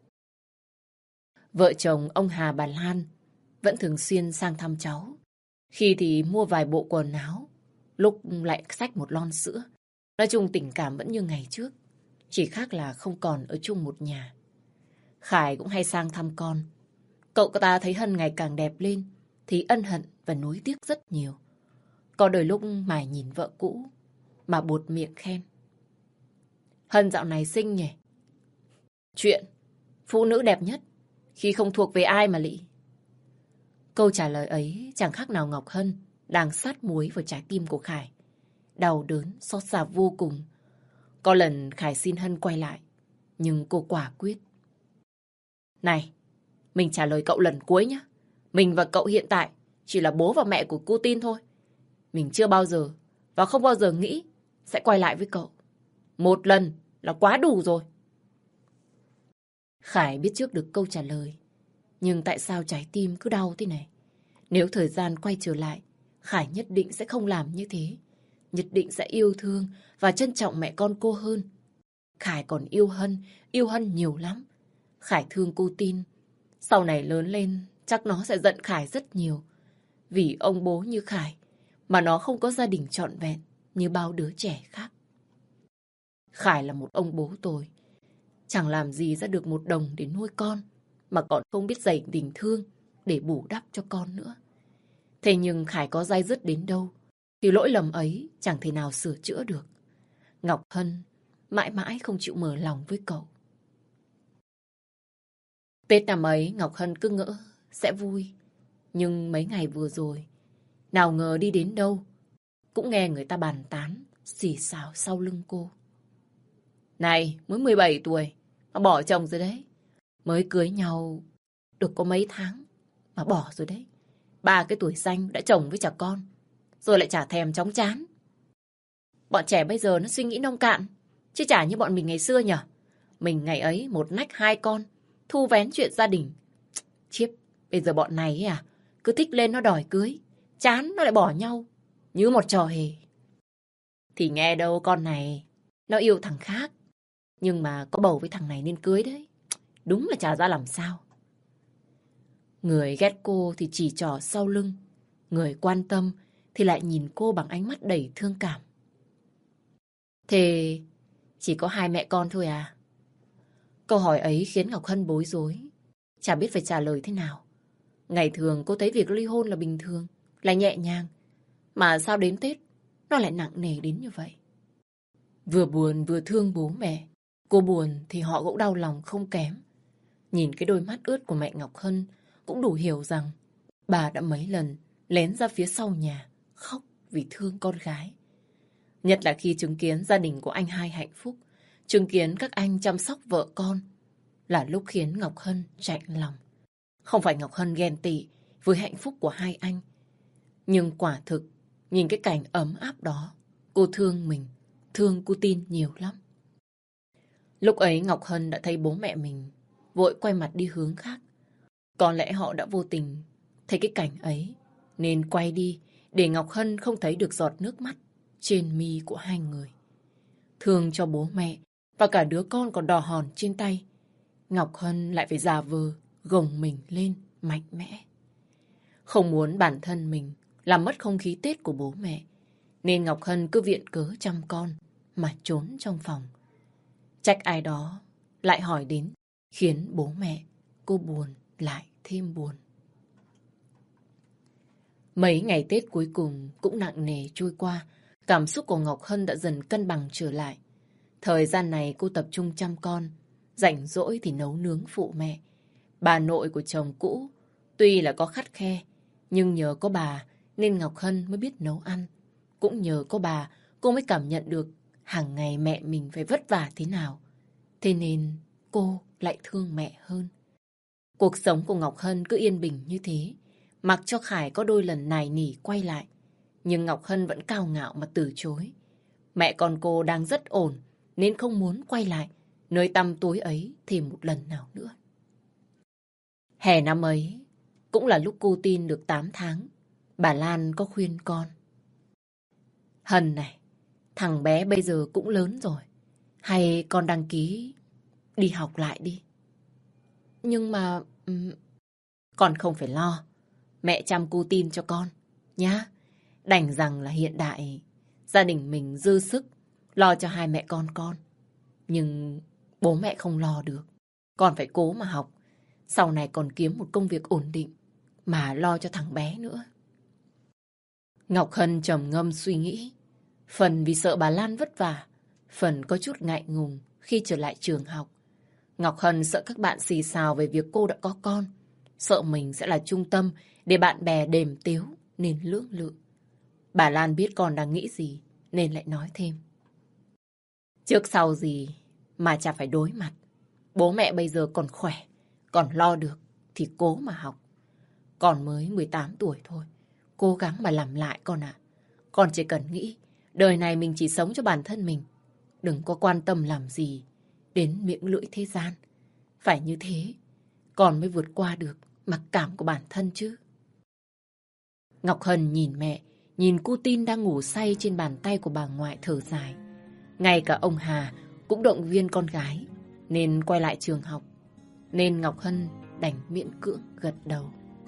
Vợ chồng ông Hà bà Lan vẫn thường xuyên sang thăm cháu. Khi thì mua vài bộ quần áo, lúc lại xách một lon sữa. Nói chung tình cảm vẫn như ngày trước, chỉ khác là không còn ở chung một nhà. Khải cũng hay sang thăm con. Cậu ta thấy Hân ngày càng đẹp lên thì ân hận và nuối tiếc rất nhiều. Có đôi lúc mải nhìn vợ cũ mà buột miệng khen: Hân dạo này xinh nhỉ? Chuyện phụ nữ đẹp nhất khi không thuộc về ai mà lị. Câu trả lời ấy chẳng khác nào Ngọc Hân đang sát muối vào trái tim của Khải. Đau đớn, xót xa vô cùng. Có lần Khải xin Hân quay lại, Nhưng cô quả quyết. Này, mình trả lời cậu lần cuối nhé. Mình và cậu hiện tại chỉ là bố và mẹ của cô Tin thôi. Mình chưa bao giờ và không bao giờ nghĩ sẽ quay lại với cậu. Một lần là quá đủ rồi. Khải biết trước được câu trả lời. Nhưng tại sao trái tim cứ đau thế này? Nếu thời gian quay trở lại, Khải nhất định sẽ không làm như thế. Nhất định sẽ yêu thương và trân trọng mẹ con cô hơn. Khải còn yêu Hân nhiều lắm. Khải thương cô Tin. Sau này lớn lên, chắc nó sẽ giận Khải rất nhiều. Vì ông bố như Khải, mà nó không có gia đình trọn vẹn như bao đứa trẻ khác. Khải là một ông bố tồi. Chẳng làm gì ra được một đồng để nuôi con, mà còn không biết dành tình thương để bù đắp cho con nữa. Thế nhưng Khải có day dứt đến đâu, thì lỗi lầm ấy chẳng thể nào sửa chữa được. Ngọc Hân mãi mãi không chịu mở lòng với cậu. Tết năm ấy Ngọc Hân cứ ngỡ sẽ vui. Nhưng mấy ngày vừa rồi, nào ngờ đi đến đâu cũng nghe người ta bàn tán, xì xào sau lưng cô. Này, mới 17 tuổi mà bỏ chồng rồi đấy. Mới cưới nhau được có mấy tháng mà bỏ rồi đấy. 3 cái tuổi xanh đã chồng với chả con, rồi lại chả thèm chóng chán. Bọn trẻ bây giờ nó suy nghĩ nông cạn, chứ chả như bọn mình ngày xưa nhở. Mình ngày ấy một nách 2 con, thu vén chuyện gia đình. Chiếp, bây giờ bọn này ấy à, cứ thích lên nó đòi cưới, chán nó lại bỏ nhau, như một trò hề. Thì nghe đâu con này, nó yêu thằng khác, nhưng mà có bầu với thằng này nên cưới đấy. Đúng là chả ra làm sao. Người ghét cô thì chỉ trỏ sau lưng, người quan tâm thì lại nhìn cô bằng ánh mắt đầy thương cảm. Thế chỉ có 2 mẹ con thôi à? Câu hỏi ấy khiến Ngọc Hân bối rối, chả biết phải trả lời thế nào. Ngày thường cô thấy việc ly hôn là bình thường, là nhẹ nhàng. Mà sao đến Tết nó lại nặng nề đến như vậy? Vừa buồn vừa thương bố mẹ. Cô buồn thì họ cũng đau lòng không kém. Nhìn cái đôi mắt ướt của mẹ Ngọc Hân cũng đủ hiểu rằng bà đã mấy lần lén ra phía sau nhà khóc vì thương con gái. Nhất là khi chứng kiến gia đình của anh hai hạnh phúc, chứng kiến các anh chăm sóc vợ con, là lúc khiến Ngọc Hân chạnh lòng. Không phải Ngọc Hân ghen tị với hạnh phúc của hai anh, nhưng quả thực nhìn cái cảnh ấm áp đó, cô thương mình, thương cô Tin nhiều lắm. Lúc ấy Ngọc Hân đã thấy bố mẹ mình vội quay mặt đi hướng khác. Có lẽ họ đã vô tình thấy cái cảnh ấy, nên quay đi để Ngọc Hân không thấy được giọt nước mắt trên mi của hai người. Thương cho bố mẹ và cả đứa con còn đỏ hòn trên tay, Ngọc Hân lại phải giả vờ gồng mình lên mạnh mẽ. Không muốn bản thân mình làm mất không khí Tết của bố mẹ, nên Ngọc Hân cứ viện cớ chăm con mà trốn trong phòng. Trách ai đó lại hỏi đến, khiến bố mẹ cô buồn lại thêm buồn. Mấy ngày Tết cuối cùng cũng nặng nề trôi qua, cảm xúc của Ngọc Hân đã dần cân bằng trở lại. Thời gian này cô tập trung chăm con, rảnh rỗi thì nấu nướng phụ mẹ. Bà nội của chồng cũ tuy là có khắt khe, nhưng nhờ có bà nên Ngọc Hân mới biết nấu ăn. Cũng nhờ có bà cô mới cảm nhận được hàng ngày mẹ mình phải vất vả thế nào. Thế nên cô lại thương mẹ hơn. Cuộc sống của Ngọc Hân cứ yên bình như thế, mặc cho Khải có đôi lần nài nỉ quay lại. Nhưng Ngọc Hân vẫn cao ngạo mà từ chối. Mẹ con cô đang rất ổn nên không muốn quay lại nơi tăm tối ấy thêm một lần nào nữa. Hè năm ấy cũng là lúc cô Tin được 8 tháng. Bà Lan có khuyên con: Hân này, thằng bé bây giờ cũng lớn rồi, hay con đăng ký đi học lại đi. Nhưng mà con không phải lo, mẹ chăm cô Tin cho con nhá. Đành rằng là hiện đại gia đình mình dư sức lo cho hai mẹ con. Nhưng bố mẹ không lo được, con phải cố mà học, sau này còn kiếm một công việc ổn định mà lo cho thằng bé nữa. Ngọc Hân trầm ngâm suy nghĩ, phần vì sợ bà Lan vất vả, phần có chút ngại ngùng khi trở lại trường học. Ngọc Hân sợ các bạn xì xào về việc cô đã có con, sợ mình sẽ là trung tâm để bạn bè đềm tiếu nên lưỡng lự. Bà Lan biết con đang nghĩ gì nên lại nói thêm: Trước sau gì mà chả phải đối mặt. Bố mẹ bây giờ còn khỏe, còn lo được thì cố mà học. Con mới 18 tuổi thôi, cố gắng mà làm lại con ạ. Con chỉ cần nghĩ đời này mình chỉ sống cho bản thân mình. Đừng có quan tâm làm gì đến miệng lưỡi thế gian. Phải như thế, con mới vượt qua được mặc cảm của bản thân chứ. Ngọc Hân nhìn mẹ, nhìn cô Tin đang ngủ say trên bàn tay của bà ngoại thở dài. Ngay cả ông Hà cũng động viên con gái nên quay lại trường học. Nên Ngọc Hân đành miễn cưỡng gật đầu.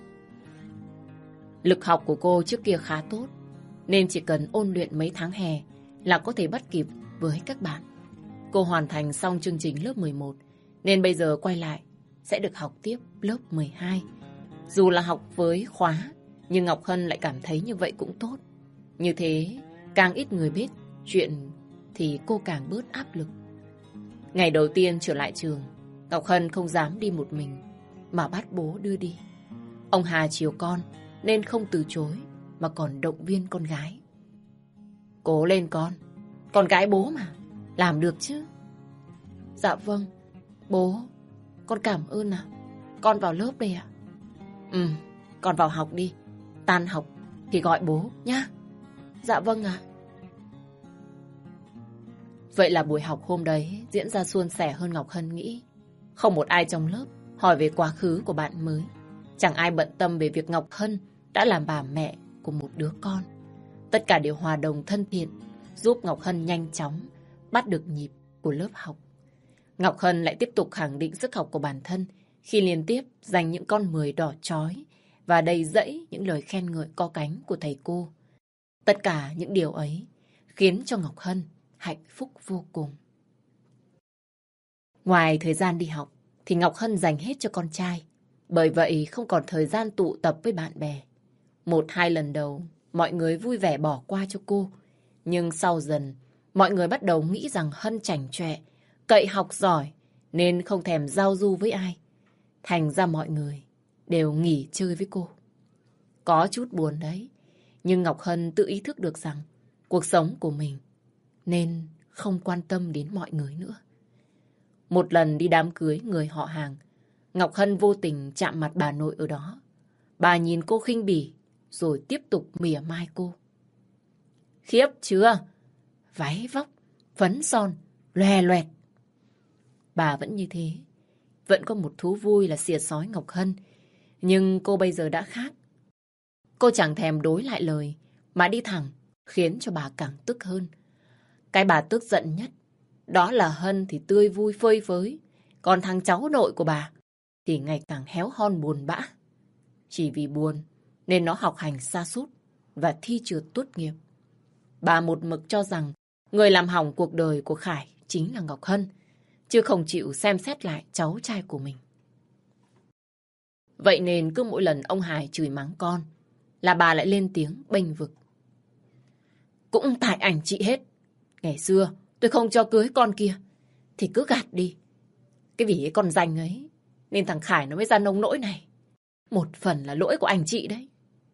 Lực học của cô trước kia khá tốt, nên chỉ cần ôn luyện mấy tháng hè là có thể bắt kịp với các bạn. Cô hoàn thành xong chương trình lớp 11, nên bây giờ quay lại sẽ được học tiếp lớp 12. Dù là học với khóa, nhưng Ngọc Hân lại cảm thấy như vậy cũng tốt. Như thế, càng ít người biết chuyện thì cô càng bớt áp lực. Ngày đầu tiên trở lại trường, Ngọc Hân không dám đi một mình, mà bắt bố đưa đi. Ông Hà chiều con, nên không từ chối, mà còn động viên con gái. Cố lên con gái bố mà, làm được chứ. Dạ vâng, bố, con cảm ơn ạ. Con vào lớp đây ạ. Con vào học đi, tan học thì gọi bố nhá. Dạ vâng ạ. Vậy là buổi học hôm đấy diễn ra suôn sẻ hơn Ngọc Hân nghĩ. Không một ai trong lớp hỏi về quá khứ của bạn mới. Chẳng ai bận tâm về việc Ngọc Hân đã làm bà mẹ của một đứa con. Tất cả đều hòa đồng thân thiện, giúp Ngọc Hân nhanh chóng bắt được nhịp của lớp học. Ngọc Hân lại tiếp tục khẳng định sức học của bản thân khi liên tiếp giành những con 10 đỏ chói và đầy dẫy những lời khen ngợi có cánh của thầy cô. Tất cả những điều ấy khiến cho Ngọc Hân hạnh phúc vô cùng. Ngoài thời gian đi học thì Ngọc Hân dành hết cho con trai. Bởi vậy không còn thời gian tụ tập với bạn bè. 1-2 lần đầu mọi người vui vẻ bỏ qua cho cô. Nhưng sau dần mọi người bắt đầu nghĩ rằng Hân chảnh chọe, cậy học giỏi nên không thèm giao du với ai. Thành ra mọi người đều nghỉ chơi với cô. Có chút buồn đấy, nhưng Ngọc Hân tự ý thức được rằng cuộc sống của mình nên không quan tâm đến mọi người nữa. Một lần đi đám cưới người họ hàng, Ngọc Hân vô tình chạm mặt bà nội ở đó. Bà nhìn cô khinh bỉ rồi tiếp tục mỉa mai cô. Khiếp chưa? Váy vóc, phấn son, loè loẹt. Bà vẫn như thế. Vẫn có một thú vui là xỉa xói Ngọc Hân. Nhưng cô bây giờ đã khác. Cô chẳng thèm đối lại lời mà đi thẳng, khiến cho bà càng tức hơn. Cái bà tức giận nhất đó là Hân thì tươi vui phơi phới, còn thằng cháu nội của bà thì ngày càng héo hon buồn bã. Chỉ vì buồn nên nó học hành sa sút và thi trượt tốt nghiệp. Bà một mực cho rằng người làm hỏng cuộc đời của Khải chính là Ngọc Hân, chứ không chịu xem xét lại cháu trai của mình. Vậy nên cứ mỗi lần ông Hải chửi mắng con là bà lại lên tiếng bênh vực. Cũng tại ảnh chị hết. Ngày xưa tôi không cho cưới con kia thì cứ gạt đi. Cái vì con danh ấy nên thằng Khải nó mới ra nông nỗi này. Một phần là lỗi của anh chị đấy.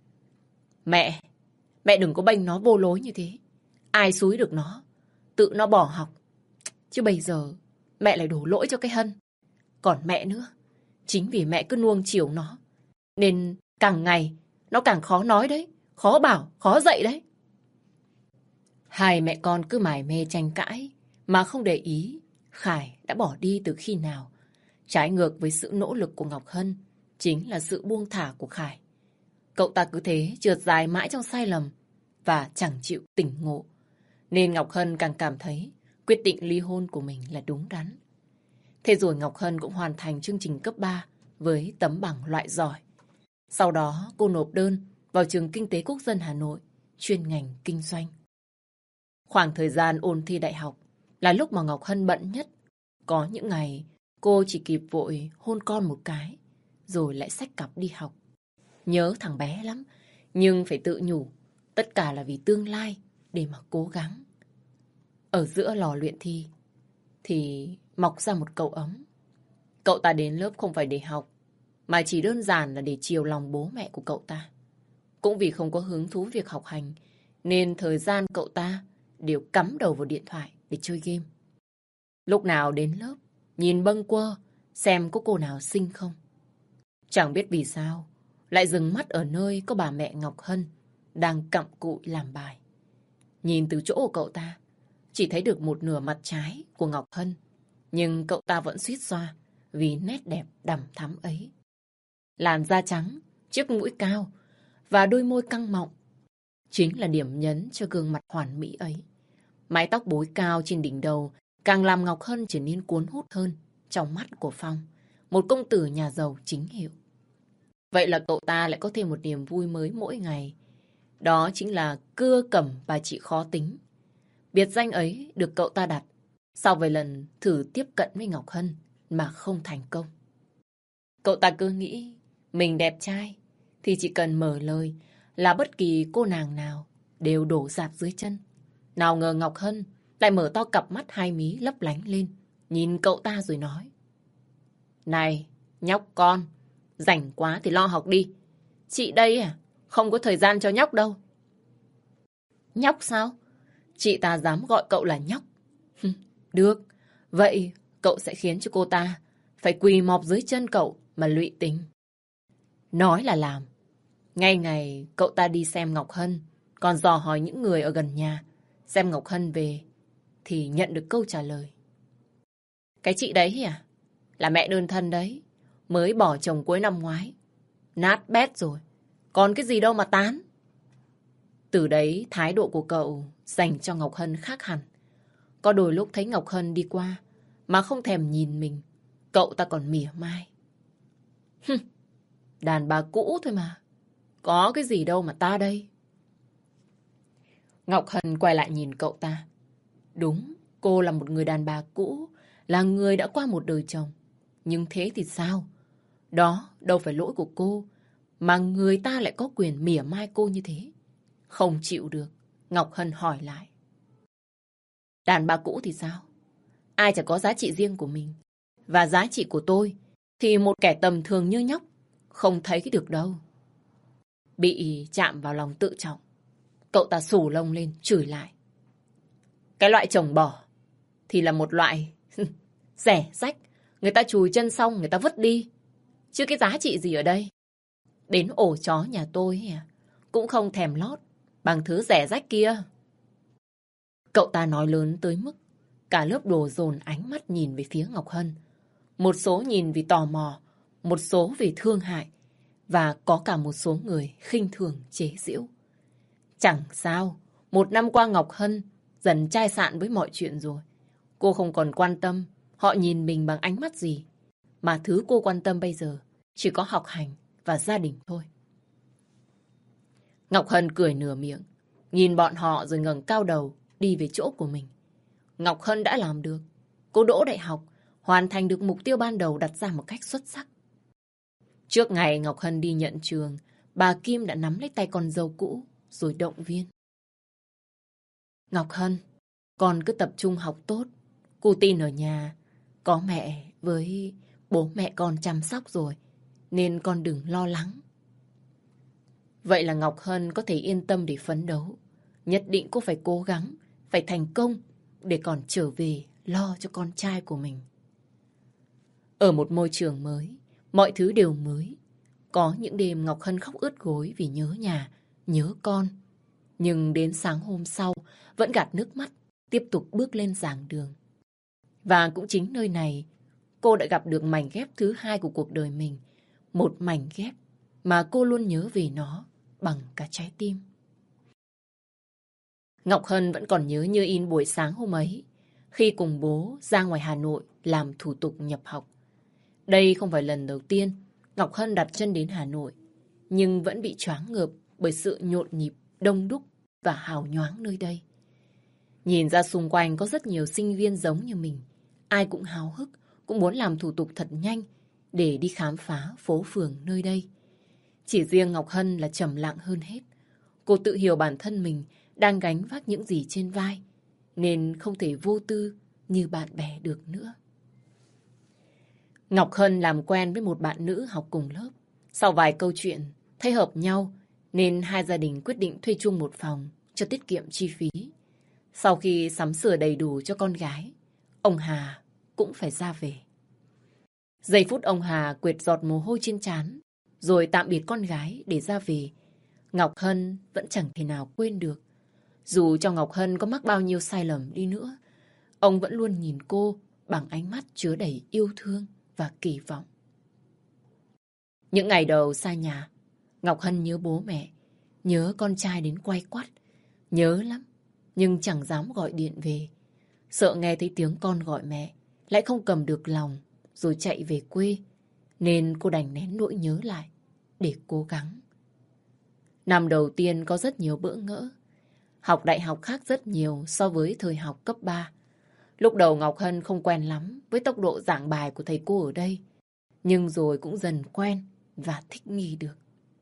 Mẹ đừng có bênh nó vô lối như thế. Ai xúi được nó, tự nó bỏ học. Chứ bây giờ mẹ lại đổ lỗi cho cái Hân. Còn mẹ nữa, chính vì mẹ cứ nuông chiều nó nên càng ngày nó càng khó nói đấy. Khó bảo, khó dạy đấy. Hai mẹ con cứ mải mê tranh cãi mà không để ý Khải đã bỏ đi từ khi nào. Trái ngược với sự nỗ lực của Ngọc Hân chính là sự buông thả của Khải. Cậu ta cứ thế trượt dài mãi trong sai lầm và chẳng chịu tỉnh ngộ. Nên Ngọc Hân càng cảm thấy quyết định ly hôn của mình là đúng đắn. Thế rồi Ngọc Hân cũng hoàn thành chương trình cấp 3 với tấm bằng loại giỏi. Sau đó cô nộp đơn vào trường Kinh tế Quốc dân Hà Nội, chuyên ngành kinh doanh. Khoảng thời gian ôn thi đại học là lúc mà Ngọc Hân bận nhất. Có những ngày cô chỉ kịp vội hôn con một cái, rồi lại xách cặp đi học. Nhớ thằng bé lắm, nhưng phải tự nhủ, tất cả là vì tương lai để mà cố gắng. Ở giữa lò luyện thi thì mọc ra một cậu ấm. Cậu ta đến lớp không phải để học, mà chỉ đơn giản là để chiều lòng bố mẹ của cậu ta. Cũng vì không có hứng thú việc học hành, nên thời gian cậu ta đều cắm đầu vào điện thoại để chơi game. Lúc nào đến lớp, nhìn bâng quơ xem có cô nào xinh không. Chẳng biết vì sao, lại dừng mắt ở nơi có bà mẹ Ngọc Hân đang cặm cụi làm bài. Nhìn từ chỗ của cậu ta, chỉ thấy được một nửa mặt trái của Ngọc Hân, nhưng cậu ta vẫn suýt xoa vì nét đẹp đằm thắm ấy. Làn da trắng, chiếc mũi cao và đôi môi căng mọng chính là điểm nhấn cho gương mặt hoàn mỹ ấy. Mái tóc búi cao trên đỉnh đầu càng làm Ngọc Hân trở nên cuốn hút hơn trong mắt của Phong, một công tử nhà giàu chính hiệu. Vậy là cậu ta lại có thêm một niềm vui mới mỗi ngày. Đó chính là cưa cẩm bà chị khó tính. Biệt danh ấy được cậu ta đặt sau vài lần thử tiếp cận với Ngọc Hân mà không thành công. Cậu ta cứ nghĩ mình đẹp trai thì chỉ cần mở lời là bất kỳ cô nàng nào đều đổ dạp dưới chân. Nào ngờ Ngọc Hân lại mở to cặp mắt hai mí lấp lánh lên, nhìn cậu ta rồi nói: "Này, nhóc con, rảnh quá thì lo học đi. Chị đây không có thời gian cho nhóc đâu." "Nhóc sao? Chị ta dám gọi cậu là nhóc?" "Được, vậy cậu sẽ khiến cho cô ta phải quỳ mọp dưới chân cậu mà lụy tình." Nói là làm. Ngay ngày cậu ta đi xem Ngọc Hân, còn dò hỏi những người ở gần nhà xem Ngọc Hân về, thì nhận được câu trả lời: "Cái chị đấy là mẹ đơn thân đấy, mới bỏ chồng cuối năm ngoái. Nát bét rồi, còn cái gì đâu mà tán." Từ đấy thái độ của cậu dành cho Ngọc Hân khác hẳn. Có đôi lúc thấy Ngọc Hân đi qua mà không thèm nhìn mình, cậu ta còn mỉa mai: "Đàn bà cũ thôi mà, có cái gì đâu mà ta đây." Ngọc Hân quay lại nhìn cậu ta. Đúng, cô là một người đàn bà cũ, là người đã qua một đời chồng. Nhưng thế thì sao? Đó đâu phải lỗi của cô, mà người ta lại có quyền mỉa mai cô như thế. Không chịu được, Ngọc Hân hỏi lại: "Đàn bà cũ thì sao? Ai chả có giá trị riêng của mình. Và giá trị của tôi thì một kẻ tầm thường như nhóc không thấy được đâu." Bị chạm vào lòng tự trọng, cậu ta xù lông lên chửi lại: "Cái loại chồng bỏ thì là một loại rẻ rách. Người ta chùi chân xong người ta vứt đi. Chứ cái giá trị gì ở đây? Đến ổ chó nhà tôi cũng không thèm lót bằng thứ rẻ rách kia." Cậu ta nói lớn tới mức cả lớp đồ dồn ánh mắt nhìn về phía Ngọc Hân. Một số nhìn vì tò mò, một số vì thương hại, và có cả một số người khinh thường chế giễu. Chẳng sao, một năm qua Ngọc Hân dần chai sạn với mọi chuyện rồi. Cô không còn quan tâm họ nhìn mình bằng ánh mắt gì, mà thứ cô quan tâm bây giờ chỉ có học hành và gia đình thôi. Ngọc Hân cười nửa miệng, nhìn bọn họ rồi ngẩng cao đầu đi về chỗ của mình. Ngọc Hân đã làm được. Cô đỗ đại học, hoàn thành được mục tiêu ban đầu đặt ra một cách xuất sắc. Trước ngày Ngọc Hân đi nhận trường, bà Kim đã nắm lấy tay con dâu cũ rồi động viên: "Ngọc Hân, con cứ tập trung học tốt. Cô tin ở nhà có mẹ với bố mẹ con chăm sóc rồi, nên con đừng lo lắng." Vậy là Ngọc Hân có thể yên tâm để phấn đấu. Nhất định cô phải cố gắng, phải thành công để còn trở về lo cho con trai của mình. Ở một môi trường mới, mọi thứ đều mới. Có những đêm Ngọc Hân khóc ướt gối vì nhớ nhà, nhớ con. Nhưng đến sáng hôm sau, vẫn gạt nước mắt, tiếp tục bước lên giảng đường. Và cũng chính nơi này, cô đã gặp được mảnh ghép thứ hai của cuộc đời mình. Một mảnh ghép mà cô luôn nhớ về nó bằng cả trái tim. Ngọc Hân vẫn còn nhớ như in buổi sáng hôm ấy, khi cùng bố ra ngoài Hà Nội làm thủ tục nhập học. Đây không phải lần đầu tiên Ngọc Hân đặt chân đến Hà Nội, nhưng vẫn bị choáng ngợp bởi sự nhộn nhịp, đông đúc và hào nhoáng nơi đây. Nhìn ra xung quanh có rất nhiều sinh viên giống như mình. Ai cũng háo hức, cũng muốn làm thủ tục thật nhanh để đi khám phá phố phường nơi đây. Chỉ riêng Ngọc Hân là trầm lặng hơn hết. Cô tự hiểu bản thân mình đang gánh vác những gì trên vai, nên không thể vô tư như bạn bè được nữa. Ngọc Hân làm quen với một bạn nữ học cùng lớp. Sau vài câu chuyện, thấy hợp nhau, nên hai gia đình quyết định thuê chung một phòng cho tiết kiệm chi phí. Sau khi sắm sửa đầy đủ cho con gái, ông Hà cũng phải ra về. Giây phút ông Hà quệt giọt mồ hôi trên trán, rồi tạm biệt con gái để ra về. Ngọc Hân vẫn chẳng thể nào quên được. Dù cho Ngọc Hân có mắc bao nhiêu sai lầm đi nữa, ông vẫn luôn nhìn cô bằng ánh mắt chứa đầy yêu thương và kỳ vọng. Những ngày đầu xa nhà, Ngọc Hân nhớ bố mẹ, nhớ con trai đến quay quắt. Nhớ lắm, nhưng chẳng dám gọi điện về. Sợ nghe thấy tiếng con gọi mẹ, lại không cầm được lòng, rồi chạy về quê. Nên cô đành nén nỗi nhớ lại, để cố gắng. Năm đầu tiên có rất nhiều bỡ ngỡ. Học đại học khác rất nhiều so với thời học cấp 3. Lúc đầu Ngọc Hân không quen lắm với tốc độ giảng bài của thầy cô ở đây. Nhưng rồi cũng dần quen và thích nghi được.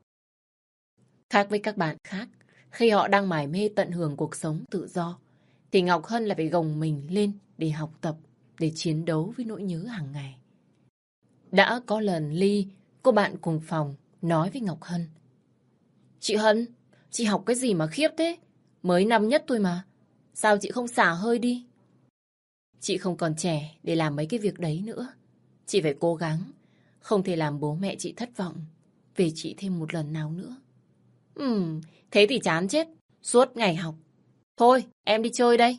Khác với các bạn khác, khi họ đang mải mê tận hưởng cuộc sống tự do, thì Ngọc Hân lại phải gồng mình lên để học tập, để chiến đấu với nỗi nhớ hàng ngày. Đã có lần Ly, cô bạn cùng phòng, nói với Ngọc Hân: "Chị Hân, chị học cái gì mà khiếp thế? Mới năm nhất thôi mà. Sao chị không xả hơi đi?" "Chị không còn trẻ để làm mấy cái việc đấy nữa. Chị phải cố gắng, không thể làm bố mẹ chị thất vọng về chị thêm một lần nào nữa." Thế thì chán chết, suốt ngày học. "Thôi, em đi chơi đây."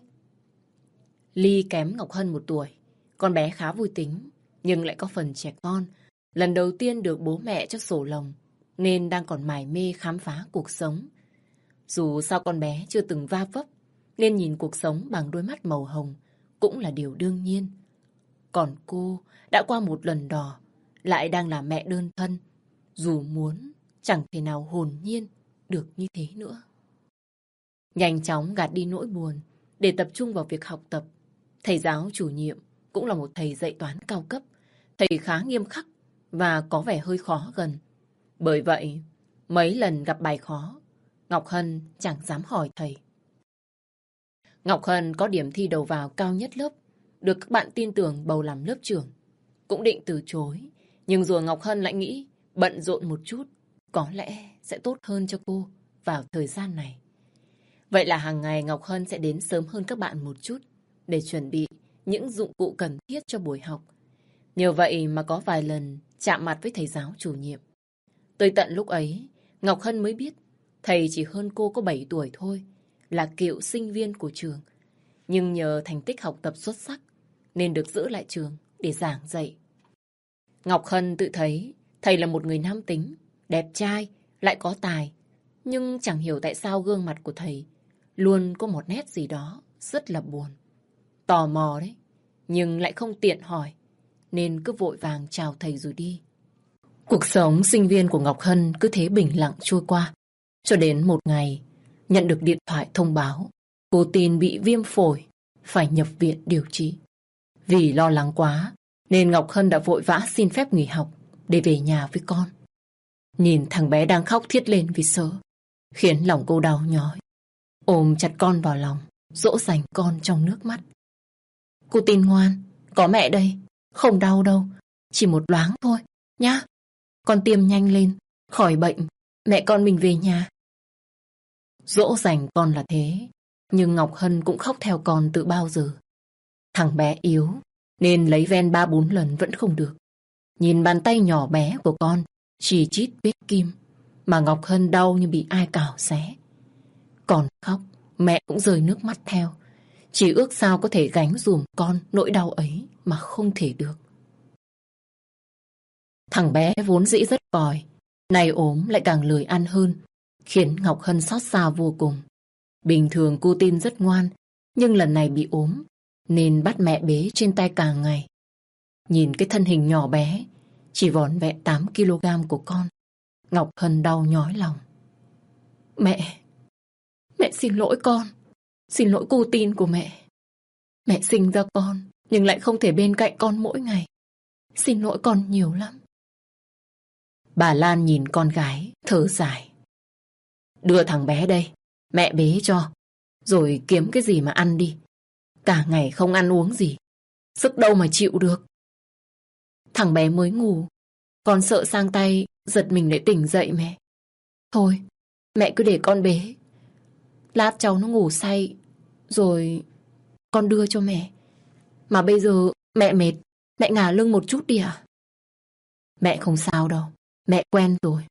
Ly kém Ngọc Hân 1 tuổi. Con bé khá vui tính, nhưng lại có phần trẻ con. Lần đầu tiên được bố mẹ cho sổ lồng, nên đang còn mải mê khám phá cuộc sống. Dù sao con bé chưa từng va vấp, nên nhìn cuộc sống bằng đôi mắt màu hồng cũng là điều đương nhiên. Còn cô đã qua một lần đò, lại đang là mẹ đơn thân. Dù muốn, chẳng thể nào hồn nhiên được như thế nữa. Nhanh chóng gạt đi nỗi buồn để tập trung vào việc học tập. Thầy giáo chủ nhiệm cũng là một thầy dạy toán cao cấp. Thầy khá nghiêm khắc và có vẻ hơi khó gần. Bởi vậy, mấy lần gặp bài khó, Ngọc Hân chẳng dám hỏi thầy. Ngọc Hân có điểm thi đầu vào cao nhất lớp, được các bạn tin tưởng bầu làm lớp trưởng. Cũng định từ chối, nhưng rồi Ngọc Hân lại nghĩ bận rộn một chút có lẽ sẽ tốt hơn cho cô vào thời gian này. Vậy là hàng ngày Ngọc Hân sẽ đến sớm hơn các bạn một chút để chuẩn bị những dụng cụ cần thiết cho buổi học. Nhờ vậy mà có vài lần chạm mặt với thầy giáo chủ nhiệm. Tới tận lúc ấy, Ngọc Hân mới biết thầy chỉ hơn cô có 7 tuổi thôi, là cựu sinh viên của trường. Nhưng nhờ thành tích học tập xuất sắc nên được giữ lại trường để giảng dạy. Ngọc Hân tự thấy thầy là một người nam tính, đẹp trai, lại có tài. Nhưng chẳng hiểu tại sao gương mặt của thầy luôn có một nét gì đó rất là buồn. Tò mò đấy, nhưng lại không tiện hỏi, nên cứ vội vàng chào thầy rồi đi. Cuộc sống sinh viên của Ngọc Hân cứ thế bình lặng trôi qua. Cho đến một ngày, nhận được điện thoại thông báo cô tin bị viêm phổi, phải nhập viện điều trị. Vì lo lắng quá, nên Ngọc Hân đã vội vã xin phép nghỉ học để về nhà với con. Nhìn thằng bé đang khóc thét lên vì sợ, khiến lòng cô đau nhói. Ôm chặt con vào lòng, dỗ dành con trong nước mắt. "Cô tin ngoan, có mẹ đây, không đau đâu, chỉ một loáng thôi, nhá. Con tiêm nhanh lên, khỏi bệnh, mẹ con mình về nhà." Dỗ dành con là thế, nhưng Ngọc Hân cũng khóc theo con từ bao giờ. Thằng bé yếu, nên lấy ven 3-4 lần vẫn không được. Nhìn bàn tay nhỏ bé của con, chỉ chít vết kim, mà Ngọc Hân đau như bị ai cào xé. Còn khóc, mẹ cũng rơi nước mắt theo. Chỉ ước sao có thể gánh dùm con nỗi đau ấy mà không thể được. Thằng bé vốn dĩ rất còi, nay ốm lại càng lười ăn hơn, khiến Ngọc Hân xót xa vô cùng. Bình thường cô tin rất ngoan, nhưng lần này bị ốm, nên bắt mẹ bế trên tay cả ngày. Nhìn cái thân hình nhỏ bé, chỉ vỏn vẹn 8 kg của con, Ngọc Hân đau nhói lòng. Mẹ xin lỗi con, xin lỗi cô tin của mẹ. Mẹ sinh ra con, nhưng lại không thể bên cạnh con mỗi ngày. Xin lỗi con nhiều lắm." Bà Lan nhìn con gái, thở dài. "Đưa thằng bé đây, mẹ bế cho, rồi kiếm cái gì mà ăn đi. Cả ngày không ăn uống gì, sức đâu mà chịu được." "Thằng bé mới ngủ, con sợ sang tay, giật mình lại tỉnh dậy mẹ. Thôi, mẹ cứ để con bế. Lát cháu nó ngủ say, rồi con đưa cho mẹ. Mà bây giờ mẹ mệt, mẹ ngả lưng một chút đi ạ." Mẹ không sao đâu. Mẹ quen rồi.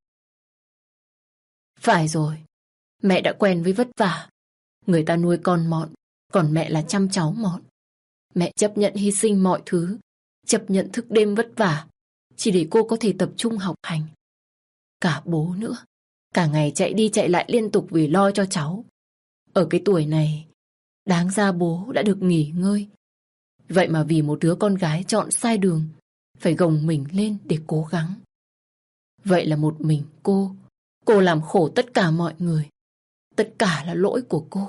Phải rồi. Mẹ đã quen với vất vả. Người ta nuôi con mọn, còn mẹ là chăm cháu mọn. Mẹ chấp nhận hy sinh mọi thứ, chấp nhận thức đêm vất vả, chỉ để cô có thể tập trung học hành. Cả bố nữa, cả ngày chạy đi chạy lại liên tục vì lo cho cháu. Ở cái tuổi này, đáng ra bố đã được nghỉ ngơi. Vậy mà vì một đứa con gái chọn sai đường, phải gồng mình lên để cố gắng. Vậy là một mình cô làm khổ tất cả mọi người. Tất cả là lỗi của cô.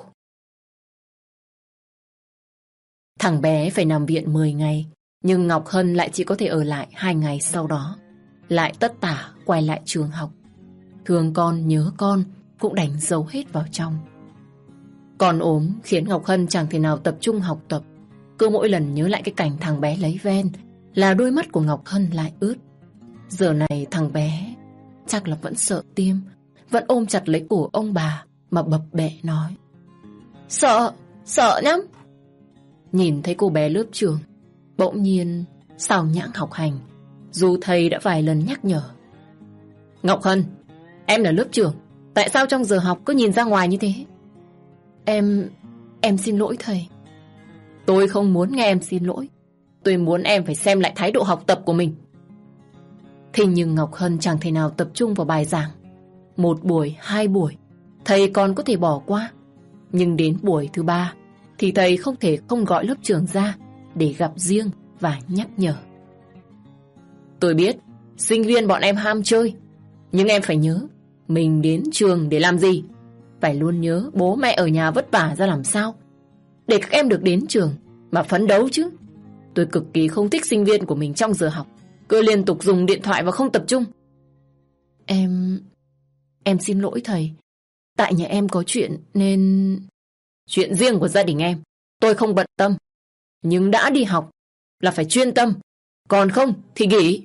Thằng bé phải nằm viện 10 ngày, nhưng Ngọc Hân lại chỉ có thể ở lại 2 ngày sau đó. Lại tất tả quay lại trường học. Thương con, nhớ con cũng đành giấu hết vào trong. Con ốm khiến Ngọc Hân chẳng thể nào tập trung học tập. Cứ mỗi lần nhớ lại cái cảnh thằng bé lấy ven là đôi mắt của Ngọc Hân lại ướt. Giờ này thằng bé chắc là vẫn sợ tiêm, vẫn ôm chặt lấy cổ ông bà mà bập bẹ nói: Sợ lắm. Nhìn thấy cô bé lớp trường bỗng nhiên xao nhãng học hành, dù thầy đã vài lần nhắc nhở. Ngọc Hân, em là lớp trưởng, tại sao trong giờ học cứ nhìn ra ngoài như thế? Em xin lỗi thầy. Tôi không muốn nghe em xin lỗi. Tôi muốn em phải xem lại thái độ học tập của mình. Thế nhưng Ngọc Hân chẳng thể nào tập trung vào bài giảng. 1 buổi, 2 buổi thầy còn có thể bỏ qua, nhưng đến buổi thứ 3 thì thầy không thể không gọi lớp trưởng ra để gặp riêng và nhắc nhở. Tôi biết sinh viên bọn em ham chơi, nhưng em phải nhớ mình đến trường để làm gì. Phải luôn nhớ bố mẹ ở nhà vất vả ra làm sao để các em được đến trường mà phấn đấu chứ. Tôi cực kỳ không thích sinh viên của mình trong giờ học cứ liên tục dùng điện thoại và không tập trung. Em xin lỗi thầy. Tại nhà em có chuyện nên... Chuyện riêng của gia đình em tôi không bận tâm, nhưng đã đi học là phải chuyên tâm, còn không thì nghỉ.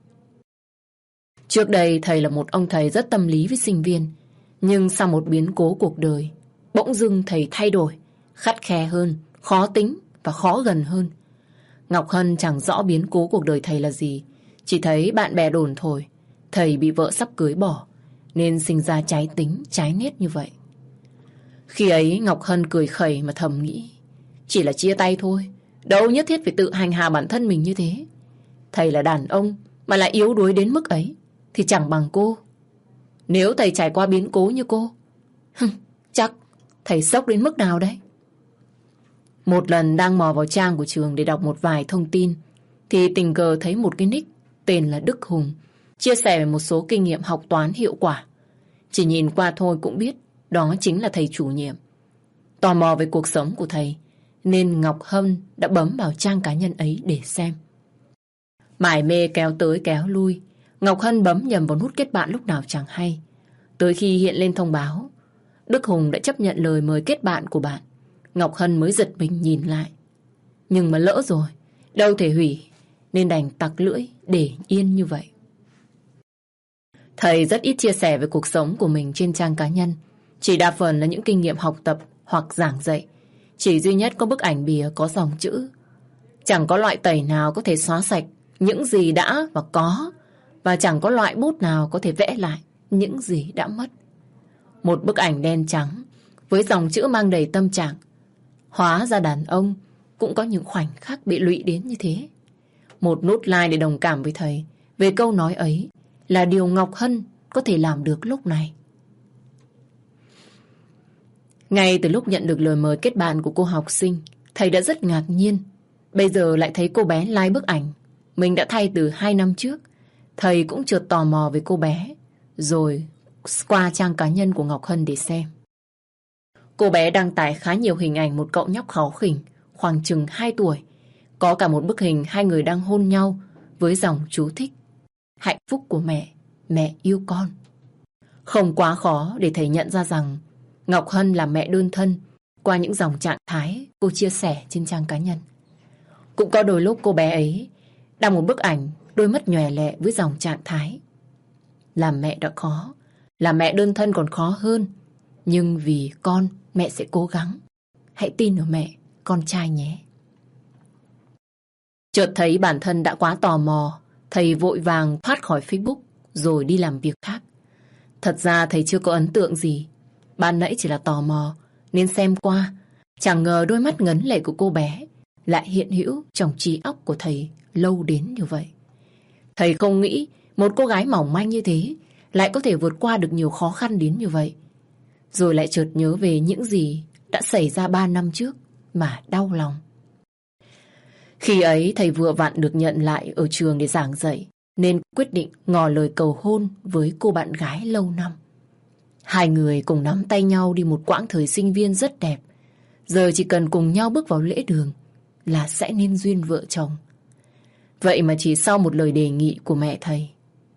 Trước đây thầy là một ông thầy rất tâm lý với sinh viên, nhưng sau một biến cố cuộc đời, bỗng dưng thầy thay đổi, khắt khe hơn, khó tính và khó gần hơn. Ngọc Hân chẳng rõ biến cố cuộc đời thầy là gì, chỉ thấy bạn bè đồn thổi thầy bị vợ sắp cưới bỏ, nên sinh ra trái tính, trái nết như vậy. Khi ấy Ngọc Hân cười khẩy mà thầm nghĩ, chỉ là chia tay thôi, đâu nhất thiết phải tự hành hạ bản thân mình như thế. Thầy là đàn ông mà lại yếu đuối đến mức ấy thì chẳng bằng cô. Nếu thầy trải qua biến cố như cô, chắc thầy sốc đến mức nào đấy. Một lần đang mò vào trang của trường để đọc một vài thông tin, thì tình cờ thấy một cái nick tên là Đức Hùng chia sẻ về một số kinh nghiệm học toán hiệu quả. Chỉ nhìn qua thôi cũng biết đó chính là thầy chủ nhiệm. Tò mò về cuộc sống của thầy, nên Ngọc Hân đã bấm vào trang cá nhân ấy để xem. Mải mê kéo tới kéo lui, Ngọc Hân bấm nhầm vào nút kết bạn lúc nào chẳng hay. Tới khi hiện lên thông báo Đức Hùng đã chấp nhận lời mời kết bạn của bạn, Ngọc Hân mới giật mình nhìn lại. Nhưng mà lỡ rồi, đâu thể hủy, nên đành tặc lưỡi để yên như vậy. Thầy rất ít chia sẻ về cuộc sống của mình trên trang cá nhân, chỉ đa phần là những kinh nghiệm học tập hoặc giảng dạy. Chỉ duy nhất có bức ảnh bìa có dòng chữ. Chẳng có loại tẩy nào có thể xóa sạch những gì đã và có, và chẳng có loại bút nào có thể vẽ lại những gì đã mất. Một bức ảnh đen trắng với dòng chữ mang đầy tâm trạng. Hóa ra đàn ông cũng có những khoảnh khắc bị lụy đến như thế. Một nút like để đồng cảm với thầy về câu nói ấy là điều Ngọc Hân có thể làm được lúc này. Ngay từ lúc nhận được lời mời kết bạn của cô học sinh, thầy đã rất ngạc nhiên. Bây giờ lại thấy cô bé like bức ảnh mình đã thay từ 2 năm trước. Thầy cũng chợt tò mò về cô bé, rồi qua trang cá nhân của Ngọc Hân để xem. Cô bé đăng tải khá nhiều hình ảnh một cậu nhóc kháu khỉnh, khoảng chừng 2 tuổi. Có cả một bức hình hai người đang hôn nhau với dòng chú thích: hạnh phúc của mẹ, mẹ yêu con. Không quá khó để thầy nhận ra rằng Ngọc Hân là mẹ đơn thân qua những dòng trạng thái cô chia sẻ trên trang cá nhân. Cũng có đôi lúc cô bé ấy đăng một bức ảnh đôi mắt nhòe lệ với dòng trạng thái: làm mẹ đã khó, làm mẹ đơn thân còn khó hơn, nhưng vì con, mẹ sẽ cố gắng. Hãy tin ở mẹ, con trai nhé. Chợt thấy bản thân đã quá tò mò thầy vội vàng thoát khỏi Facebook rồi đi làm việc khác. Thật ra thầy chưa có ấn tượng gì. Ban nãy chỉ là tò mò nên xem qua. Chẳng ngờ đôi mắt ngấn lệ của cô bé lại hiện hữu trong trí óc của thầy lâu đến như vậy. Thầy không nghĩ một cô gái mỏng manh như thế lại có thể vượt qua được nhiều khó khăn đến như vậy. Rồi lại chợt nhớ về những gì đã xảy ra 3 năm trước mà đau lòng. Khi ấy thầy vừa vặn được nhận lại ở trường để giảng dạy, nên quyết định ngỏ lời cầu hôn với cô bạn gái lâu năm. Hai người cùng nắm tay nhau đi một quãng thời sinh viên rất đẹp. Giờ chỉ cần cùng nhau bước vào lễ đường là sẽ nên duyên vợ chồng. Vậy mà chỉ sau một lời đề nghị của mẹ thầy: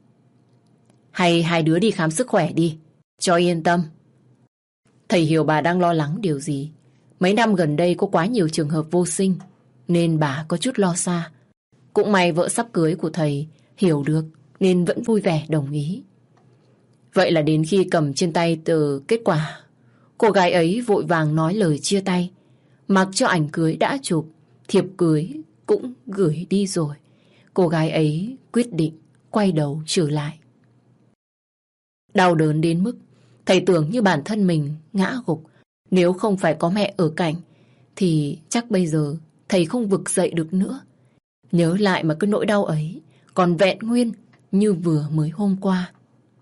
hay hai đứa đi khám sức khỏe đi, cho yên tâm. Thầy hiểu bà đang lo lắng điều gì. Mấy năm gần đây có quá nhiều trường hợp vô sinh, nên bà có chút lo xa. Cũng may vợ sắp cưới của thầy hiểu được nên vẫn vui vẻ đồng ý. Vậy là đến khi cầm trên tay tờ kết quả, cô gái ấy vội vàng nói lời chia tay. Mặc cho ảnh cưới đã chụp, thiệp cưới cũng gửi đi rồi, cô gái ấy quyết định quay đầu trở lại. Đau đớn đến mức thầy tưởng như bản thân mình ngã gục. Nếu không phải có mẹ ở cạnh thì chắc bây giờ thầy không vực dậy được nữa. Nhớ lại mà cái nỗi đau ấy còn vẹn nguyên như vừa mới hôm qua.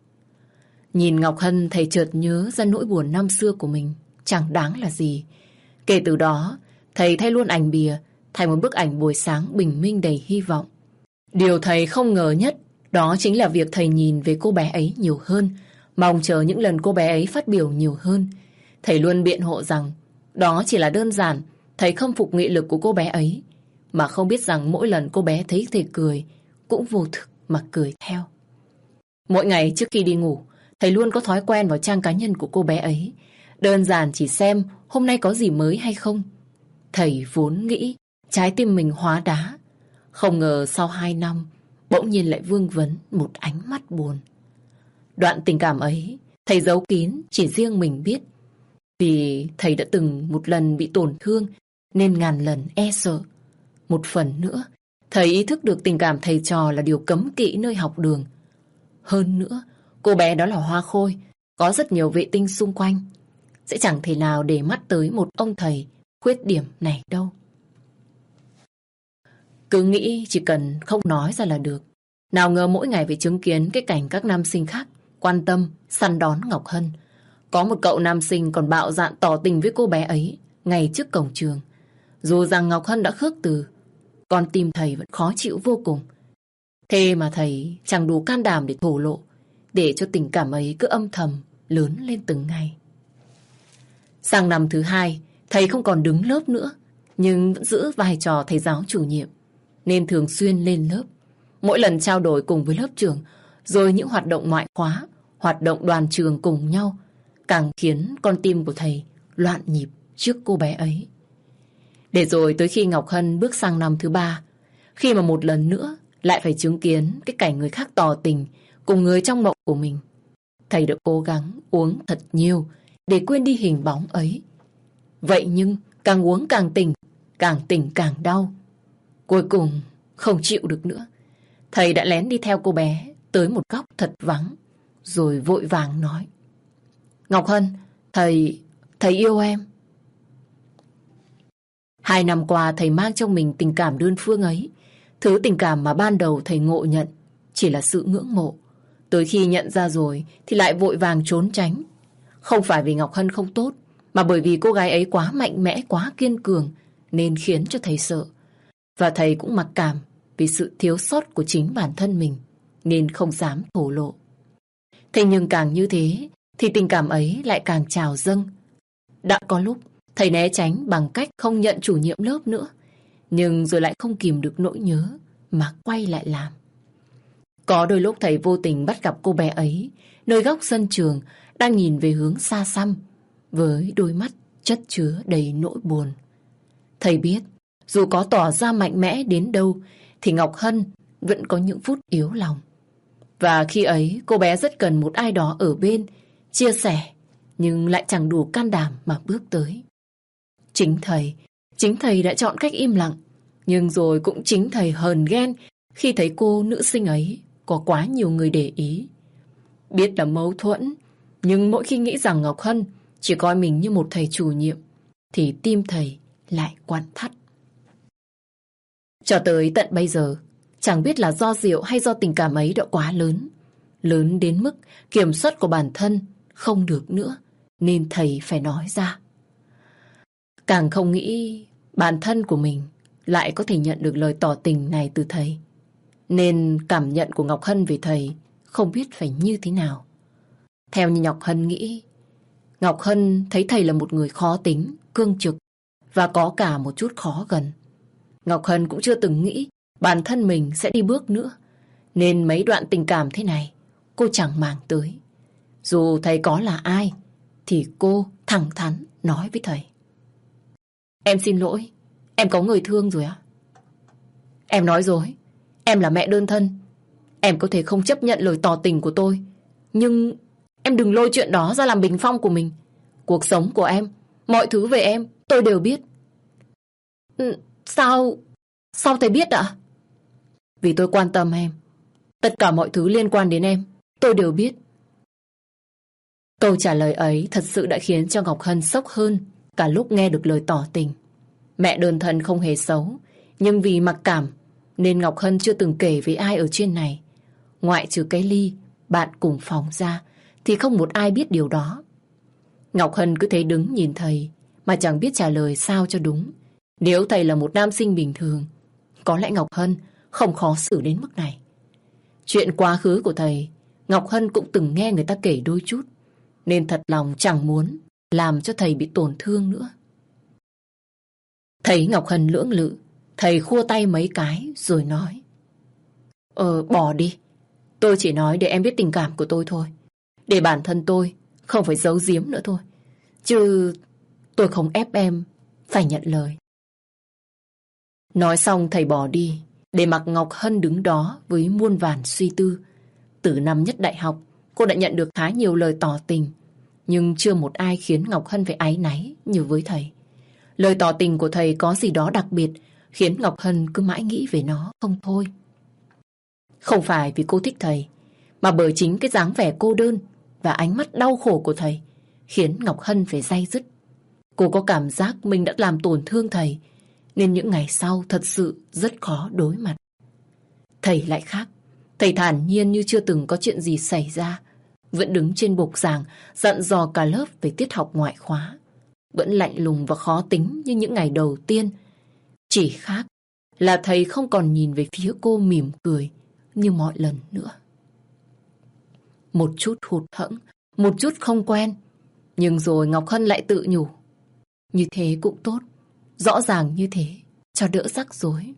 Nhìn Ngọc Hân, thầy chợt nhớ ra nỗi buồn năm xưa của mình chẳng đáng là gì. Kể từ đó, thầy thay luôn ảnh bìa thành một bức ảnh buổi sáng bình minh đầy hy vọng. Điều thầy không ngờ nhất đó chính là việc thầy nhìn về cô bé ấy nhiều hơn, mong chờ những lần cô bé ấy phát biểu nhiều hơn. Thầy luôn biện hộ rằng đó chỉ là đơn giản thầy khâm phục nghị lực của cô bé ấy, mà không biết rằng mỗi lần cô bé thấy thầy cười cũng vô thức mà cười theo. Mỗi ngày trước khi đi ngủ, thầy luôn có thói quen vào trang cá nhân của cô bé ấy, đơn giản chỉ xem hôm nay có gì mới hay không. Thầy vốn nghĩ trái tim mình hóa đá, không ngờ sau 2 năm bỗng nhiên lại vương vấn một ánh mắt buồn. Đoạn tình cảm ấy thầy giấu kín chỉ riêng mình biết. Vì thầy đã từng một lần bị tổn thương nên ngàn lần e sợ. Một phần nữa, thầy ý thức được tình cảm thầy trò là điều cấm kỵ nơi học đường. Hơn nữa, cô bé đó là hoa khôi, có rất nhiều vệ tinh xung quanh. Sẽ chẳng thể nào để mắt tới một ông thầy khuyết điểm này đâu. Cứ nghĩ chỉ cần không nói ra là được. Nào ngờ mỗi ngày phải chứng kiến cái cảnh các nam sinh khác quan tâm, săn đón Ngọc Hân. Có một cậu nam sinh còn bạo dạn tỏ tình với cô bé ấy ngay trước cổng trường. Dù rằng Ngọc Hân đã khước từ, con tim thầy vẫn khó chịu vô cùng. Thế mà thầy chẳng đủ can đảm để thổ lộ, để cho tình cảm ấy cứ âm thầm lớn lên từng ngày. Sang năm thứ 2, thầy không còn đứng lớp nữa, nhưng vẫn giữ vai trò thầy giáo chủ nhiệm, nên thường xuyên lên lớp. Mỗi lần trao đổi cùng với lớp trưởng, rồi những hoạt động ngoại khóa, hoạt động đoàn trường cùng nhau, càng khiến con tim của thầy loạn nhịp trước cô bé ấy. Để rồi tới khi Ngọc Hân bước sang năm thứ 3, khi mà một lần nữa lại phải chứng kiến cái cảnh người khác tỏ tình cùng người trong mộng của mình, thầy đã cố gắng uống thật nhiều để quên đi hình bóng ấy. Vậy nhưng càng uống càng tỉnh càng đau. Cuối cùng không chịu được nữa, thầy đã lén đi theo cô bé tới một góc thật vắng, rồi vội vàng nói: Ngọc Hân, thầy yêu em. 2 năm qua thầy mang trong mình tình cảm đơn phương ấy. Thứ tình cảm mà ban đầu thầy ngộ nhận chỉ là sự ngưỡng mộ. Tới khi nhận ra rồi thì lại vội vàng trốn tránh. Không phải vì Ngọc Hân không tốt, mà bởi vì cô gái ấy quá mạnh mẽ, quá kiên cường, nên khiến cho thầy sợ. Và thầy cũng mặc cảm vì sự thiếu sót của chính bản thân mình, nên không dám thổ lộ. Thế nhưng càng như thế thì tình cảm ấy lại càng trào dâng. Đã có lúc thầy né tránh bằng cách không nhận chủ nhiệm lớp nữa, nhưng rồi lại không kìm được nỗi nhớ mà quay lại làm. Có đôi lúc thầy vô tình bắt gặp cô bé ấy nơi góc sân trường, đang nhìn về hướng xa xăm với đôi mắt chất chứa đầy nỗi buồn. Thầy biết dù có tỏ ra mạnh mẽ đến đâu thì Ngọc Hân vẫn có những phút yếu lòng. Và khi ấy cô bé rất cần một ai đó ở bên, chia sẻ, nhưng lại chẳng đủ can đảm mà bước tới. Chính thầy đã chọn cách im lặng, nhưng rồi cũng chính thầy hờn ghen khi thấy cô nữ sinh ấy có quá nhiều người để ý. Biết là mâu thuẫn, nhưng mỗi khi nghĩ rằng Ngọc Hân chỉ coi mình như một thầy chủ nhiệm, thì tim thầy lại quặn thắt. Cho tới tận bây giờ, chẳng biết là do rượu hay do tình cảm ấy đã quá lớn. Lớn đến mức kiểm soát của bản thân không được nữa, nên thầy phải nói ra. Càng không nghĩ bản thân của mình lại có thể nhận được lời tỏ tình này từ thầy. Nên cảm nhận của Ngọc Hân về thầy không biết phải như thế nào. Theo như Ngọc Hân nghĩ, Ngọc Hân thấy thầy là một người khó tính, cương trực và có cả một chút khó gần. Ngọc Hân cũng chưa từng nghĩ bản thân mình sẽ đi bước nữa, nên mấy đoạn tình cảm thế này cô chẳng màng tới. Dù thầy có là ai thì cô thẳng thắn nói với thầy: Em xin lỗi, em có người thương rồi á. Em nói rồi, em là mẹ đơn thân. Em có thể không chấp nhận lời tỏ tình của tôi, nhưng em đừng lôi chuyện đó ra làm bình phong của mình. Cuộc sống của em, mọi thứ về em, tôi đều biết. Sao thầy biết ạ? Vì tôi quan tâm em. Tất cả mọi thứ liên quan đến em, tôi đều biết. Câu trả lời ấy thật sự đã khiến cho Ngọc Hân sốc hơn cả lúc nghe được lời tỏ tình. Mẹ đơn thân không hề xấu, nhưng vì mặc cảm nên Ngọc Hân chưa từng kể với ai ở trên này. Ngoại trừ cái Ly, bạn cùng phòng ra, thì không một ai biết điều đó. Ngọc Hân cứ thế đứng nhìn thầy mà chẳng biết trả lời sao cho đúng. Nếu thầy là một nam sinh bình thường, có lẽ Ngọc Hân không khó xử đến mức này. Chuyện quá khứ của thầy, Ngọc Hân cũng từng nghe người ta kể đôi chút, nên thật lòng chẳng muốn làm cho thầy bị tổn thương nữa. Thấy Ngọc Hân lưỡng lự, thầy khua tay mấy cái rồi nói: Bỏ đi. Tôi chỉ nói để em biết tình cảm của tôi thôi, để bản thân tôi không phải giấu giếm nữa thôi. Chứ tôi không ép em phải nhận lời. Nói xong thầy bỏ đi, để mặc Ngọc Hân đứng đó với muôn vàn suy tư. Từ năm nhất đại học, cô đã nhận được khá nhiều lời tỏ tình, nhưng chưa một ai khiến Ngọc Hân phải áy náy như với thầy. Lời tỏ tình của thầy có gì đó đặc biệt, khiến Ngọc Hân cứ mãi nghĩ về nó không thôi. Không phải vì cô thích thầy, mà bởi chính cái dáng vẻ cô đơn và ánh mắt đau khổ của thầy khiến Ngọc Hân phải day dứt. Cô có cảm giác mình đã làm tổn thương thầy, nên những ngày sau thật sự rất khó đối mặt. Thầy lại khác. Thầy thản nhiên như chưa từng có chuyện gì xảy ra, vẫn đứng trên bục giảng dặn dò cả lớp về tiết học ngoại khóa. Vẫn lạnh lùng và khó tính như những ngày đầu tiên. Chỉ khác là thầy không còn nhìn về phía cô mỉm cười như mọi lần nữa. Một chút hụt hẫng, một chút không quen, nhưng rồi Ngọc Hân lại tự nhủ: như thế cũng tốt, rõ ràng như thế cho đỡ rắc rối.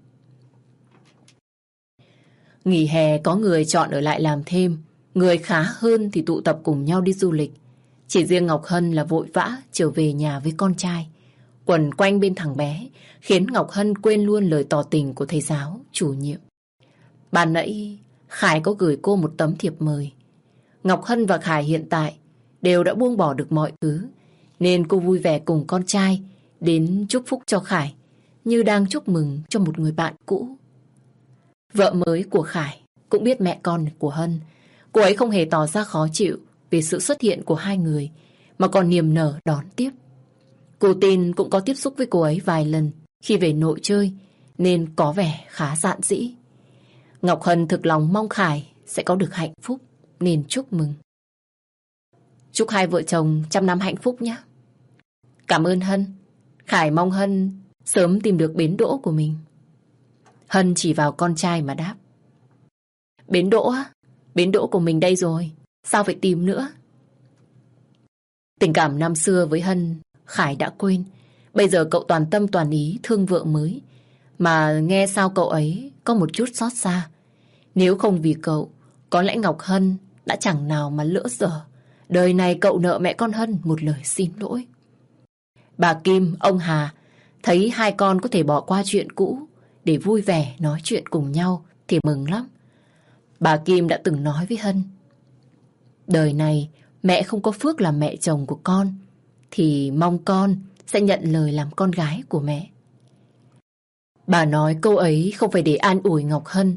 Nghỉ hè có người chọn ở lại làm thêm, người khá hơn thì tụ tập cùng nhau đi du lịch. Chỉ riêng Ngọc Hân là vội vã trở về nhà với con trai. Quẩn quanh bên thằng bé khiến Ngọc Hân quên luôn lời tỏ tình của thầy giáo, chủ nhiệm. Ban nãy Khải có gửi cô một tấm thiệp mời. Ngọc Hân và Khải hiện tại đều đã buông bỏ được mọi thứ, nên cô vui vẻ cùng con trai đến chúc phúc cho Khải, như đang chúc mừng cho một người bạn cũ. Vợ mới của Khải cũng biết mẹ con của Hân. Cô ấy không hề tỏ ra khó chịu về sự xuất hiện của hai người, mà còn niềm nở đón tiếp. Cô tin cũng có tiếp xúc với cô ấy vài lần khi về nội chơi, nên có vẻ khá dạn dĩ. Ngọc Hân thực lòng mong Khải sẽ có được hạnh phúc, nên chúc mừng. Chúc hai vợ chồng trăm năm hạnh phúc nhé. Cảm ơn Hân. Khải mong Hân sớm tìm được bến đỗ của mình. Hân chỉ vào con trai mà đáp: Bến đỗ á? Bến đỗ của mình đây rồi, sao phải tìm nữa? Tình cảm năm xưa với Hân, Khải đã quên. Bây giờ cậu toàn tâm toàn ý thương vợ mới, mà nghe sao cậu ấy có một chút xót xa. Nếu không vì cậu, có lẽ Ngọc Hân đã chẳng nào mà lỡ dở. Đời này cậu nợ mẹ con Hân một lời xin lỗi. Bà Kim, ông Hà thấy hai con có thể bỏ qua chuyện cũ để vui vẻ nói chuyện cùng nhau thì mừng lắm. Bà Kim đã từng nói với Hân: đời này mẹ không có phước làm mẹ chồng của con, thì mong con sẽ nhận lời làm con gái của mẹ. Bà nói câu ấy không phải để an ủi Ngọc Hân,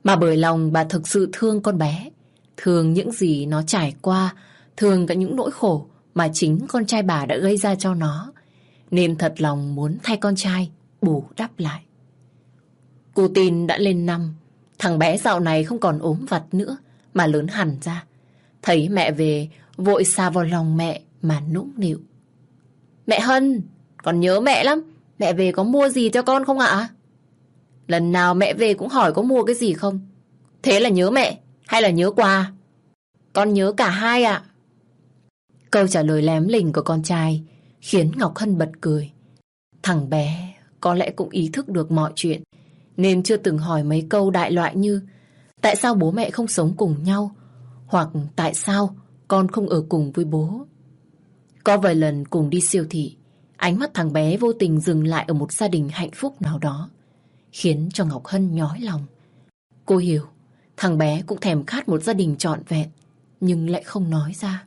Mà bởi lòng bà thực sự thương con bé, thương những gì nó trải qua, thương cả những nỗi khổ mà chính con trai bà đã gây ra cho nó, nên thật lòng muốn thay con trai bù đắp lại. Cô tin đã lên năm, thằng bé dạo này không còn ốm vặt nữa mà lớn hẳn ra. Thấy mẹ về, vội sa vào lòng mẹ mà nũng nịu. Mẹ Hân, con nhớ mẹ lắm. Mẹ về có mua gì cho con không ạ? Lần nào mẹ về cũng hỏi có mua cái gì không. Thế là nhớ mẹ hay là nhớ quà? Con nhớ cả hai ạ. Câu trả lời lém lỉnh của con trai khiến Ngọc Hân bật cười. Thằng bé có lẽ cũng ý thức được mọi chuyện, nên chưa từng hỏi mấy câu đại loại như tại sao bố mẹ không sống cùng nhau, hoặc tại sao con không ở cùng với bố. Có vài lần cùng đi siêu thị, ánh mắt thằng bé vô tình dừng lại ở một gia đình hạnh phúc nào đó, khiến cho Ngọc Hân nhói lòng. Cô hiểu, thằng bé cũng thèm khát một gia đình trọn vẹn, nhưng lại không nói ra.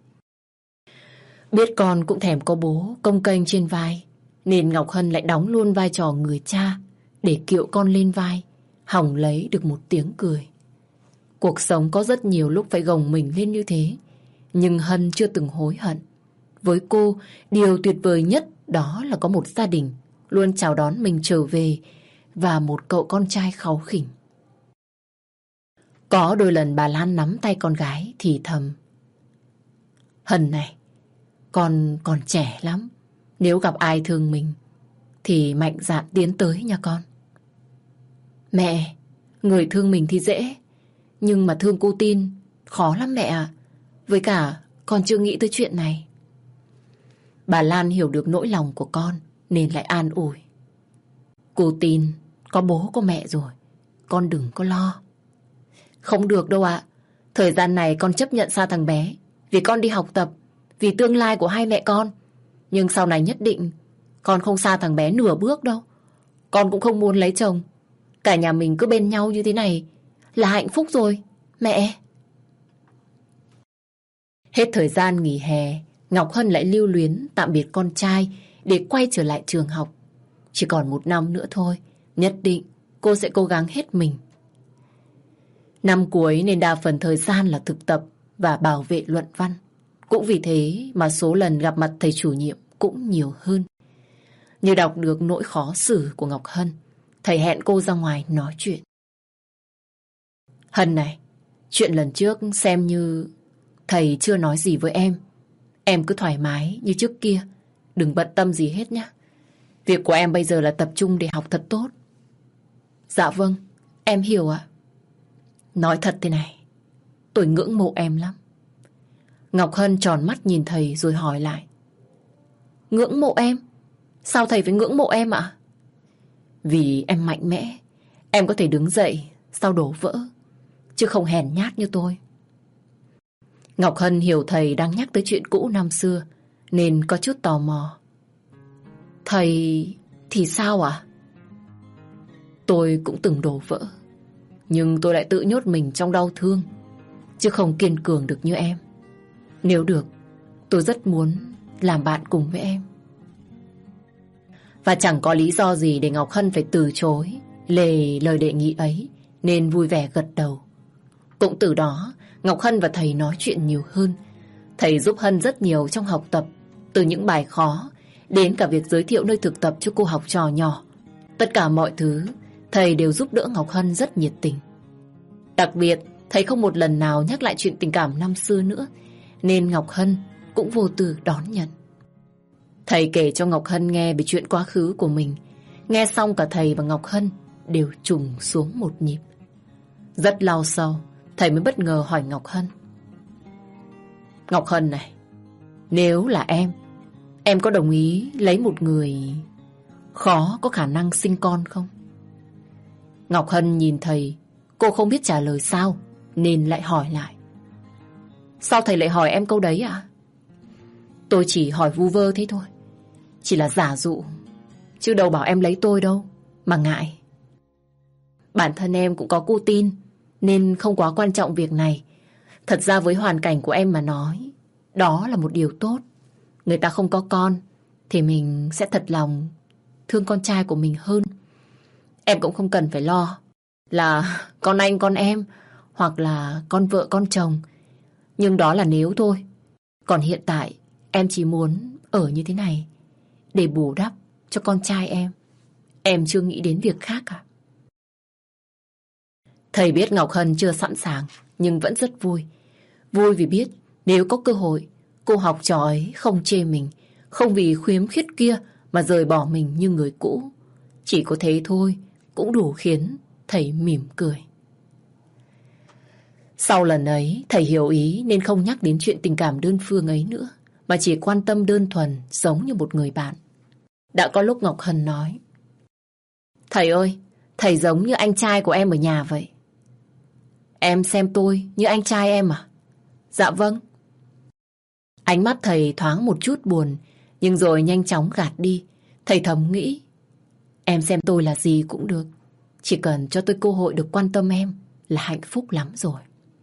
Biết con cũng thèm có bố cồng kềnh trên vai, nên Ngọc Hân lại đóng luôn vai trò người cha để kiệu con lên vai, hòng lấy được một tiếng cười. Cuộc sống có rất nhiều lúc phải gồng mình lên như thế, nhưng Hân chưa từng hối hận. Với cô, điều tuyệt vời nhất đó là có một gia đình luôn chào đón mình trở về và một cậu con trai kháu khỉnh. Có đôi lần bà Lan nắm tay con gái thì thầm. Hân này, con còn trẻ lắm. Nếu gặp ai thương mình thì mạnh dạn tiến tới nha con. Mẹ, người thương mình thì dễ, nhưng mà thương cô Tin khó lắm mẹ ạ. Với cả con chưa nghĩ tới chuyện này. Bà Lan hiểu được nỗi lòng của con nên lại an ủi. Cô Tin có bố có mẹ rồi, con đừng có lo. Không được đâu ạ. Thời gian này con chấp nhận xa thằng bé vì con đi học tập, vì tương lai của hai mẹ con. Nhưng sau này nhất định con không xa thằng bé nửa bước đâu. Con cũng không muốn lấy chồng. Cả nhà mình cứ bên nhau như thế này là hạnh phúc rồi, mẹ. Hết thời gian nghỉ hè, Ngọc Hân lại lưu luyến tạm biệt con trai để quay trở lại trường học. Chỉ còn 1 năm nữa thôi, nhất định cô sẽ cố gắng hết mình. Năm cuối nên đa phần thời gian là thực tập và bảo vệ luận văn. Cũng vì thế mà số lần gặp mặt thầy chủ nhiệm cũng nhiều hơn. Như đọc được nỗi khó xử của Ngọc Hân, thầy hẹn cô ra ngoài nói chuyện. Hân này, chuyện lần trước xem như thầy chưa nói gì với em. Em cứ thoải mái như trước kia, đừng bận tâm gì hết nhé. Việc của em bây giờ là tập trung để học thật tốt. Dạ vâng, em hiểu ạ. Nói thật thế này, tôi ngưỡng mộ em lắm. Ngọc Hân tròn mắt nhìn thầy rồi hỏi lại. Ngưỡng mộ em? Sao thầy phải ngưỡng mộ em ạ? Vì em mạnh mẽ, em có thể đứng dậy sau đổ vỡ, chứ không hèn nhát như tôi. Ngọc Hân hiểu thầy đang nhắc tới chuyện cũ năm xưa, nên có chút tò mò. Thầy thì sao ạ? Tôi cũng từng đổ vỡ, nhưng tôi lại tự nhốt mình trong đau thương, chứ không kiên cường được như em. Nếu được, tôi rất muốn làm bạn cùng với em. Và chẳng có lý do gì để Ngọc Hân phải từ chối lời đề nghị ấy, nên vui vẻ gật đầu. Cũng từ đó, Ngọc Hân và thầy nói chuyện nhiều hơn. Thầy giúp Hân rất nhiều trong học tập, từ những bài khó đến cả việc giới thiệu nơi thực tập cho cô học trò nhỏ. Tất cả mọi thứ, thầy đều giúp đỡ Ngọc Hân rất nhiệt tình. Đặc biệt, thầy không một lần nào nhắc lại chuyện tình cảm năm xưa nữa, nên Ngọc Hân cũng vô tư đón nhận. Thầy kể cho Ngọc Hân nghe về chuyện quá khứ của mình. Nghe xong cả thầy và Ngọc Hân đều trùng xuống một nhịp. Rất lâu sau, thầy mới bất ngờ hỏi Ngọc Hân. Ngọc Hân này, nếu là em có đồng ý lấy một người khó có khả năng sinh con không? Ngọc Hân nhìn thầy, cô không biết trả lời sao, nên lại hỏi lại. Sao thầy lại hỏi em câu đấy ạ? Tôi chỉ hỏi vu vơ thế thôi. Chỉ là giả dụ, chứ đâu bảo em lấy tôi đâu mà ngại. Bản thân em cũng có cô Tin, nên không quá quan trọng việc này. Thật ra với hoàn cảnh của em mà nói, đó là một điều tốt. Người ta không có con thì mình sẽ thật lòng thương con trai của mình hơn. Em cũng không cần phải lo. là con anh con em, hoặc là con vợ con chồng. Nhưng đó là nếu thôi. Còn hiện tại em chỉ muốn ở như thế này để bù đắp cho con trai em. Em chưa nghĩ đến việc khác à? Thầy biết Ngọc Hân chưa sẵn sàng, nhưng vẫn rất vui. Vui vì biết nếu có cơ hội, cô học trò ấy không chê mình, không vì khiếm khuyết kia mà rời bỏ mình như người cũ. Chỉ có thế thôi cũng đủ khiến thầy mỉm cười. Sau lần ấy, thầy hiểu ý nên không nhắc đến chuyện tình cảm đơn phương ấy nữa, mà chỉ quan tâm đơn thuần giống như một người bạn. Đã có lúc Ngọc Hân nói: Thầy ơi, thầy giống như anh trai của em ở nhà vậy. Em xem tôi như anh trai em à? Dạ vâng. Ánh mắt thầy thoáng một chút buồn, nhưng rồi nhanh chóng gạt đi. Thầy thầm nghĩ: Em xem tôi là gì cũng được, chỉ cần cho tôi cơ hội được quan tâm em là hạnh phúc lắm rồi.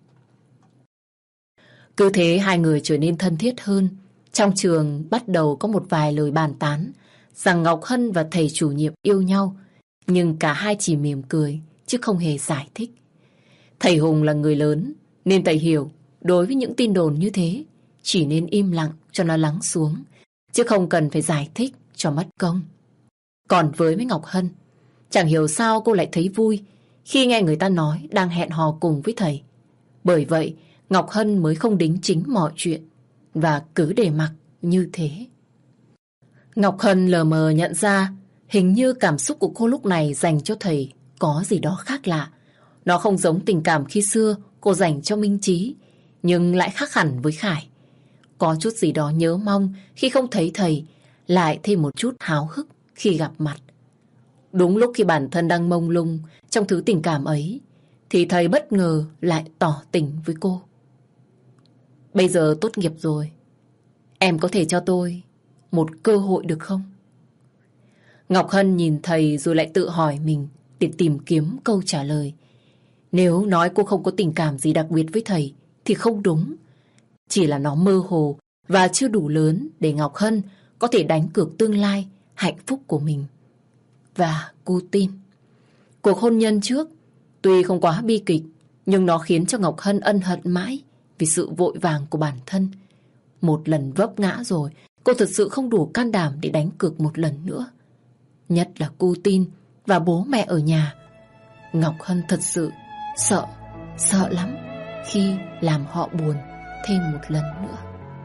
Cứ thế hai người trở nên thân thiết hơn. Trong trường bắt đầu có một vài lời bàn tán rằng Ngọc Hân và thầy chủ nhiệm yêu nhau, nhưng cả hai chỉ mỉm cười chứ không hề giải thích. Thầy Hùng là người lớn nên thầy hiểu đối với những tin đồn như thế chỉ nên im lặng cho nó lắng xuống, chứ không cần phải giải thích cho mất công. Còn với Ngọc Hân, chẳng hiểu sao cô lại thấy vui khi nghe người ta nói đang hẹn hò cùng với thầy. Bởi vậy Ngọc Hân mới không đính chính mọi chuyện và cứ để mặc như thế. Ngọc Hân lờ mờ nhận ra hình như cảm xúc của cô lúc này dành cho thầy có gì đó khác lạ. Nó không giống tình cảm khi xưa cô dành cho Minh Chí, nhưng lại khác hẳn với Khải. Có chút gì đó nhớ mong khi không thấy thầy, lại thêm một chút háo hức khi gặp mặt. Đúng lúc khi bản thân đang mông lung trong thứ tình cảm ấy, thì thầy bất ngờ lại tỏ tình với cô. Bây giờ tốt nghiệp rồi, em có thể cho tôi một cơ hội được không? Ngọc Hân nhìn thầy rồi lại tự hỏi mình để tìm kiếm câu trả lời. Nếu nói cô không có tình cảm gì đặc biệt với thầy thì không đúng. Chỉ là nó mơ hồ và chưa đủ lớn để Ngọc Hân có thể đánh cược tương lai, hạnh phúc của mình. Và cô tin. Cuộc hôn nhân trước tuy không quá bi kịch, nhưng nó khiến cho Ngọc Hân ân hận mãi vì sự vội vàng của bản thân. Một lần vấp ngã rồi, cô thật sự không đủ can đảm để đánh cược một lần nữa. Nhất là cô tin và bố mẹ ở nhà. Ngọc Hân thật sự sợ lắm khi làm họ buồn thêm một lần nữa.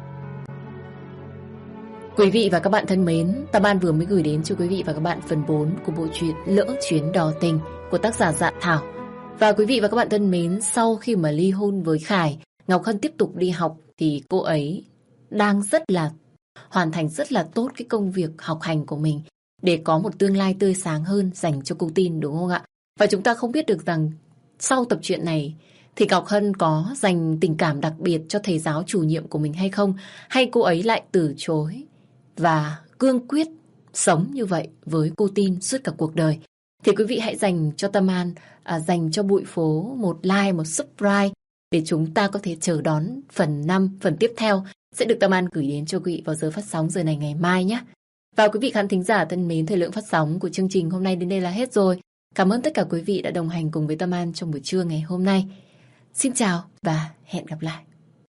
Quý vị và các bạn thân mến, Tâm An vừa mới gửi đến cho quý vị và các bạn phần 4 của bộ truyện Lỡ Chuyến Đò Tình của tác giả Dạ Thảo. Và quý vị và các bạn thân mến, sau khi mà ly hôn với Khải, Ngọc Hân tiếp tục đi học thì cô ấy đang hoàn thành rất là tốt cái công việc học hành của mình để có một tương lai tươi sáng hơn dành cho cô Tin, đúng không ạ? Và chúng ta không biết được rằng sau tập truyện này thì Ngọc Hân có dành tình cảm đặc biệt cho thầy giáo chủ nhiệm của mình hay không, hay cô ấy lại từ chối và cương quyết sống như vậy với cô Tin suốt cả cuộc đời. Thì quý vị hãy dành cho Tâm An, dành cho Bụi Phố một like, một subscribe để chúng ta có thể chờ đón phần 5, phần tiếp theo sẽ được Tâm An gửi đến cho quý vị vào giờ phát sóng giờ này ngày mai nhé. Và quý vị khán thính giả thân mến, thời lượng phát sóng của chương trình hôm nay đến đây là hết rồi. Cảm ơn tất cả quý vị đã đồng hành cùng với Tâm An trong buổi trưa ngày hôm nay. Xin chào và hẹn gặp lại.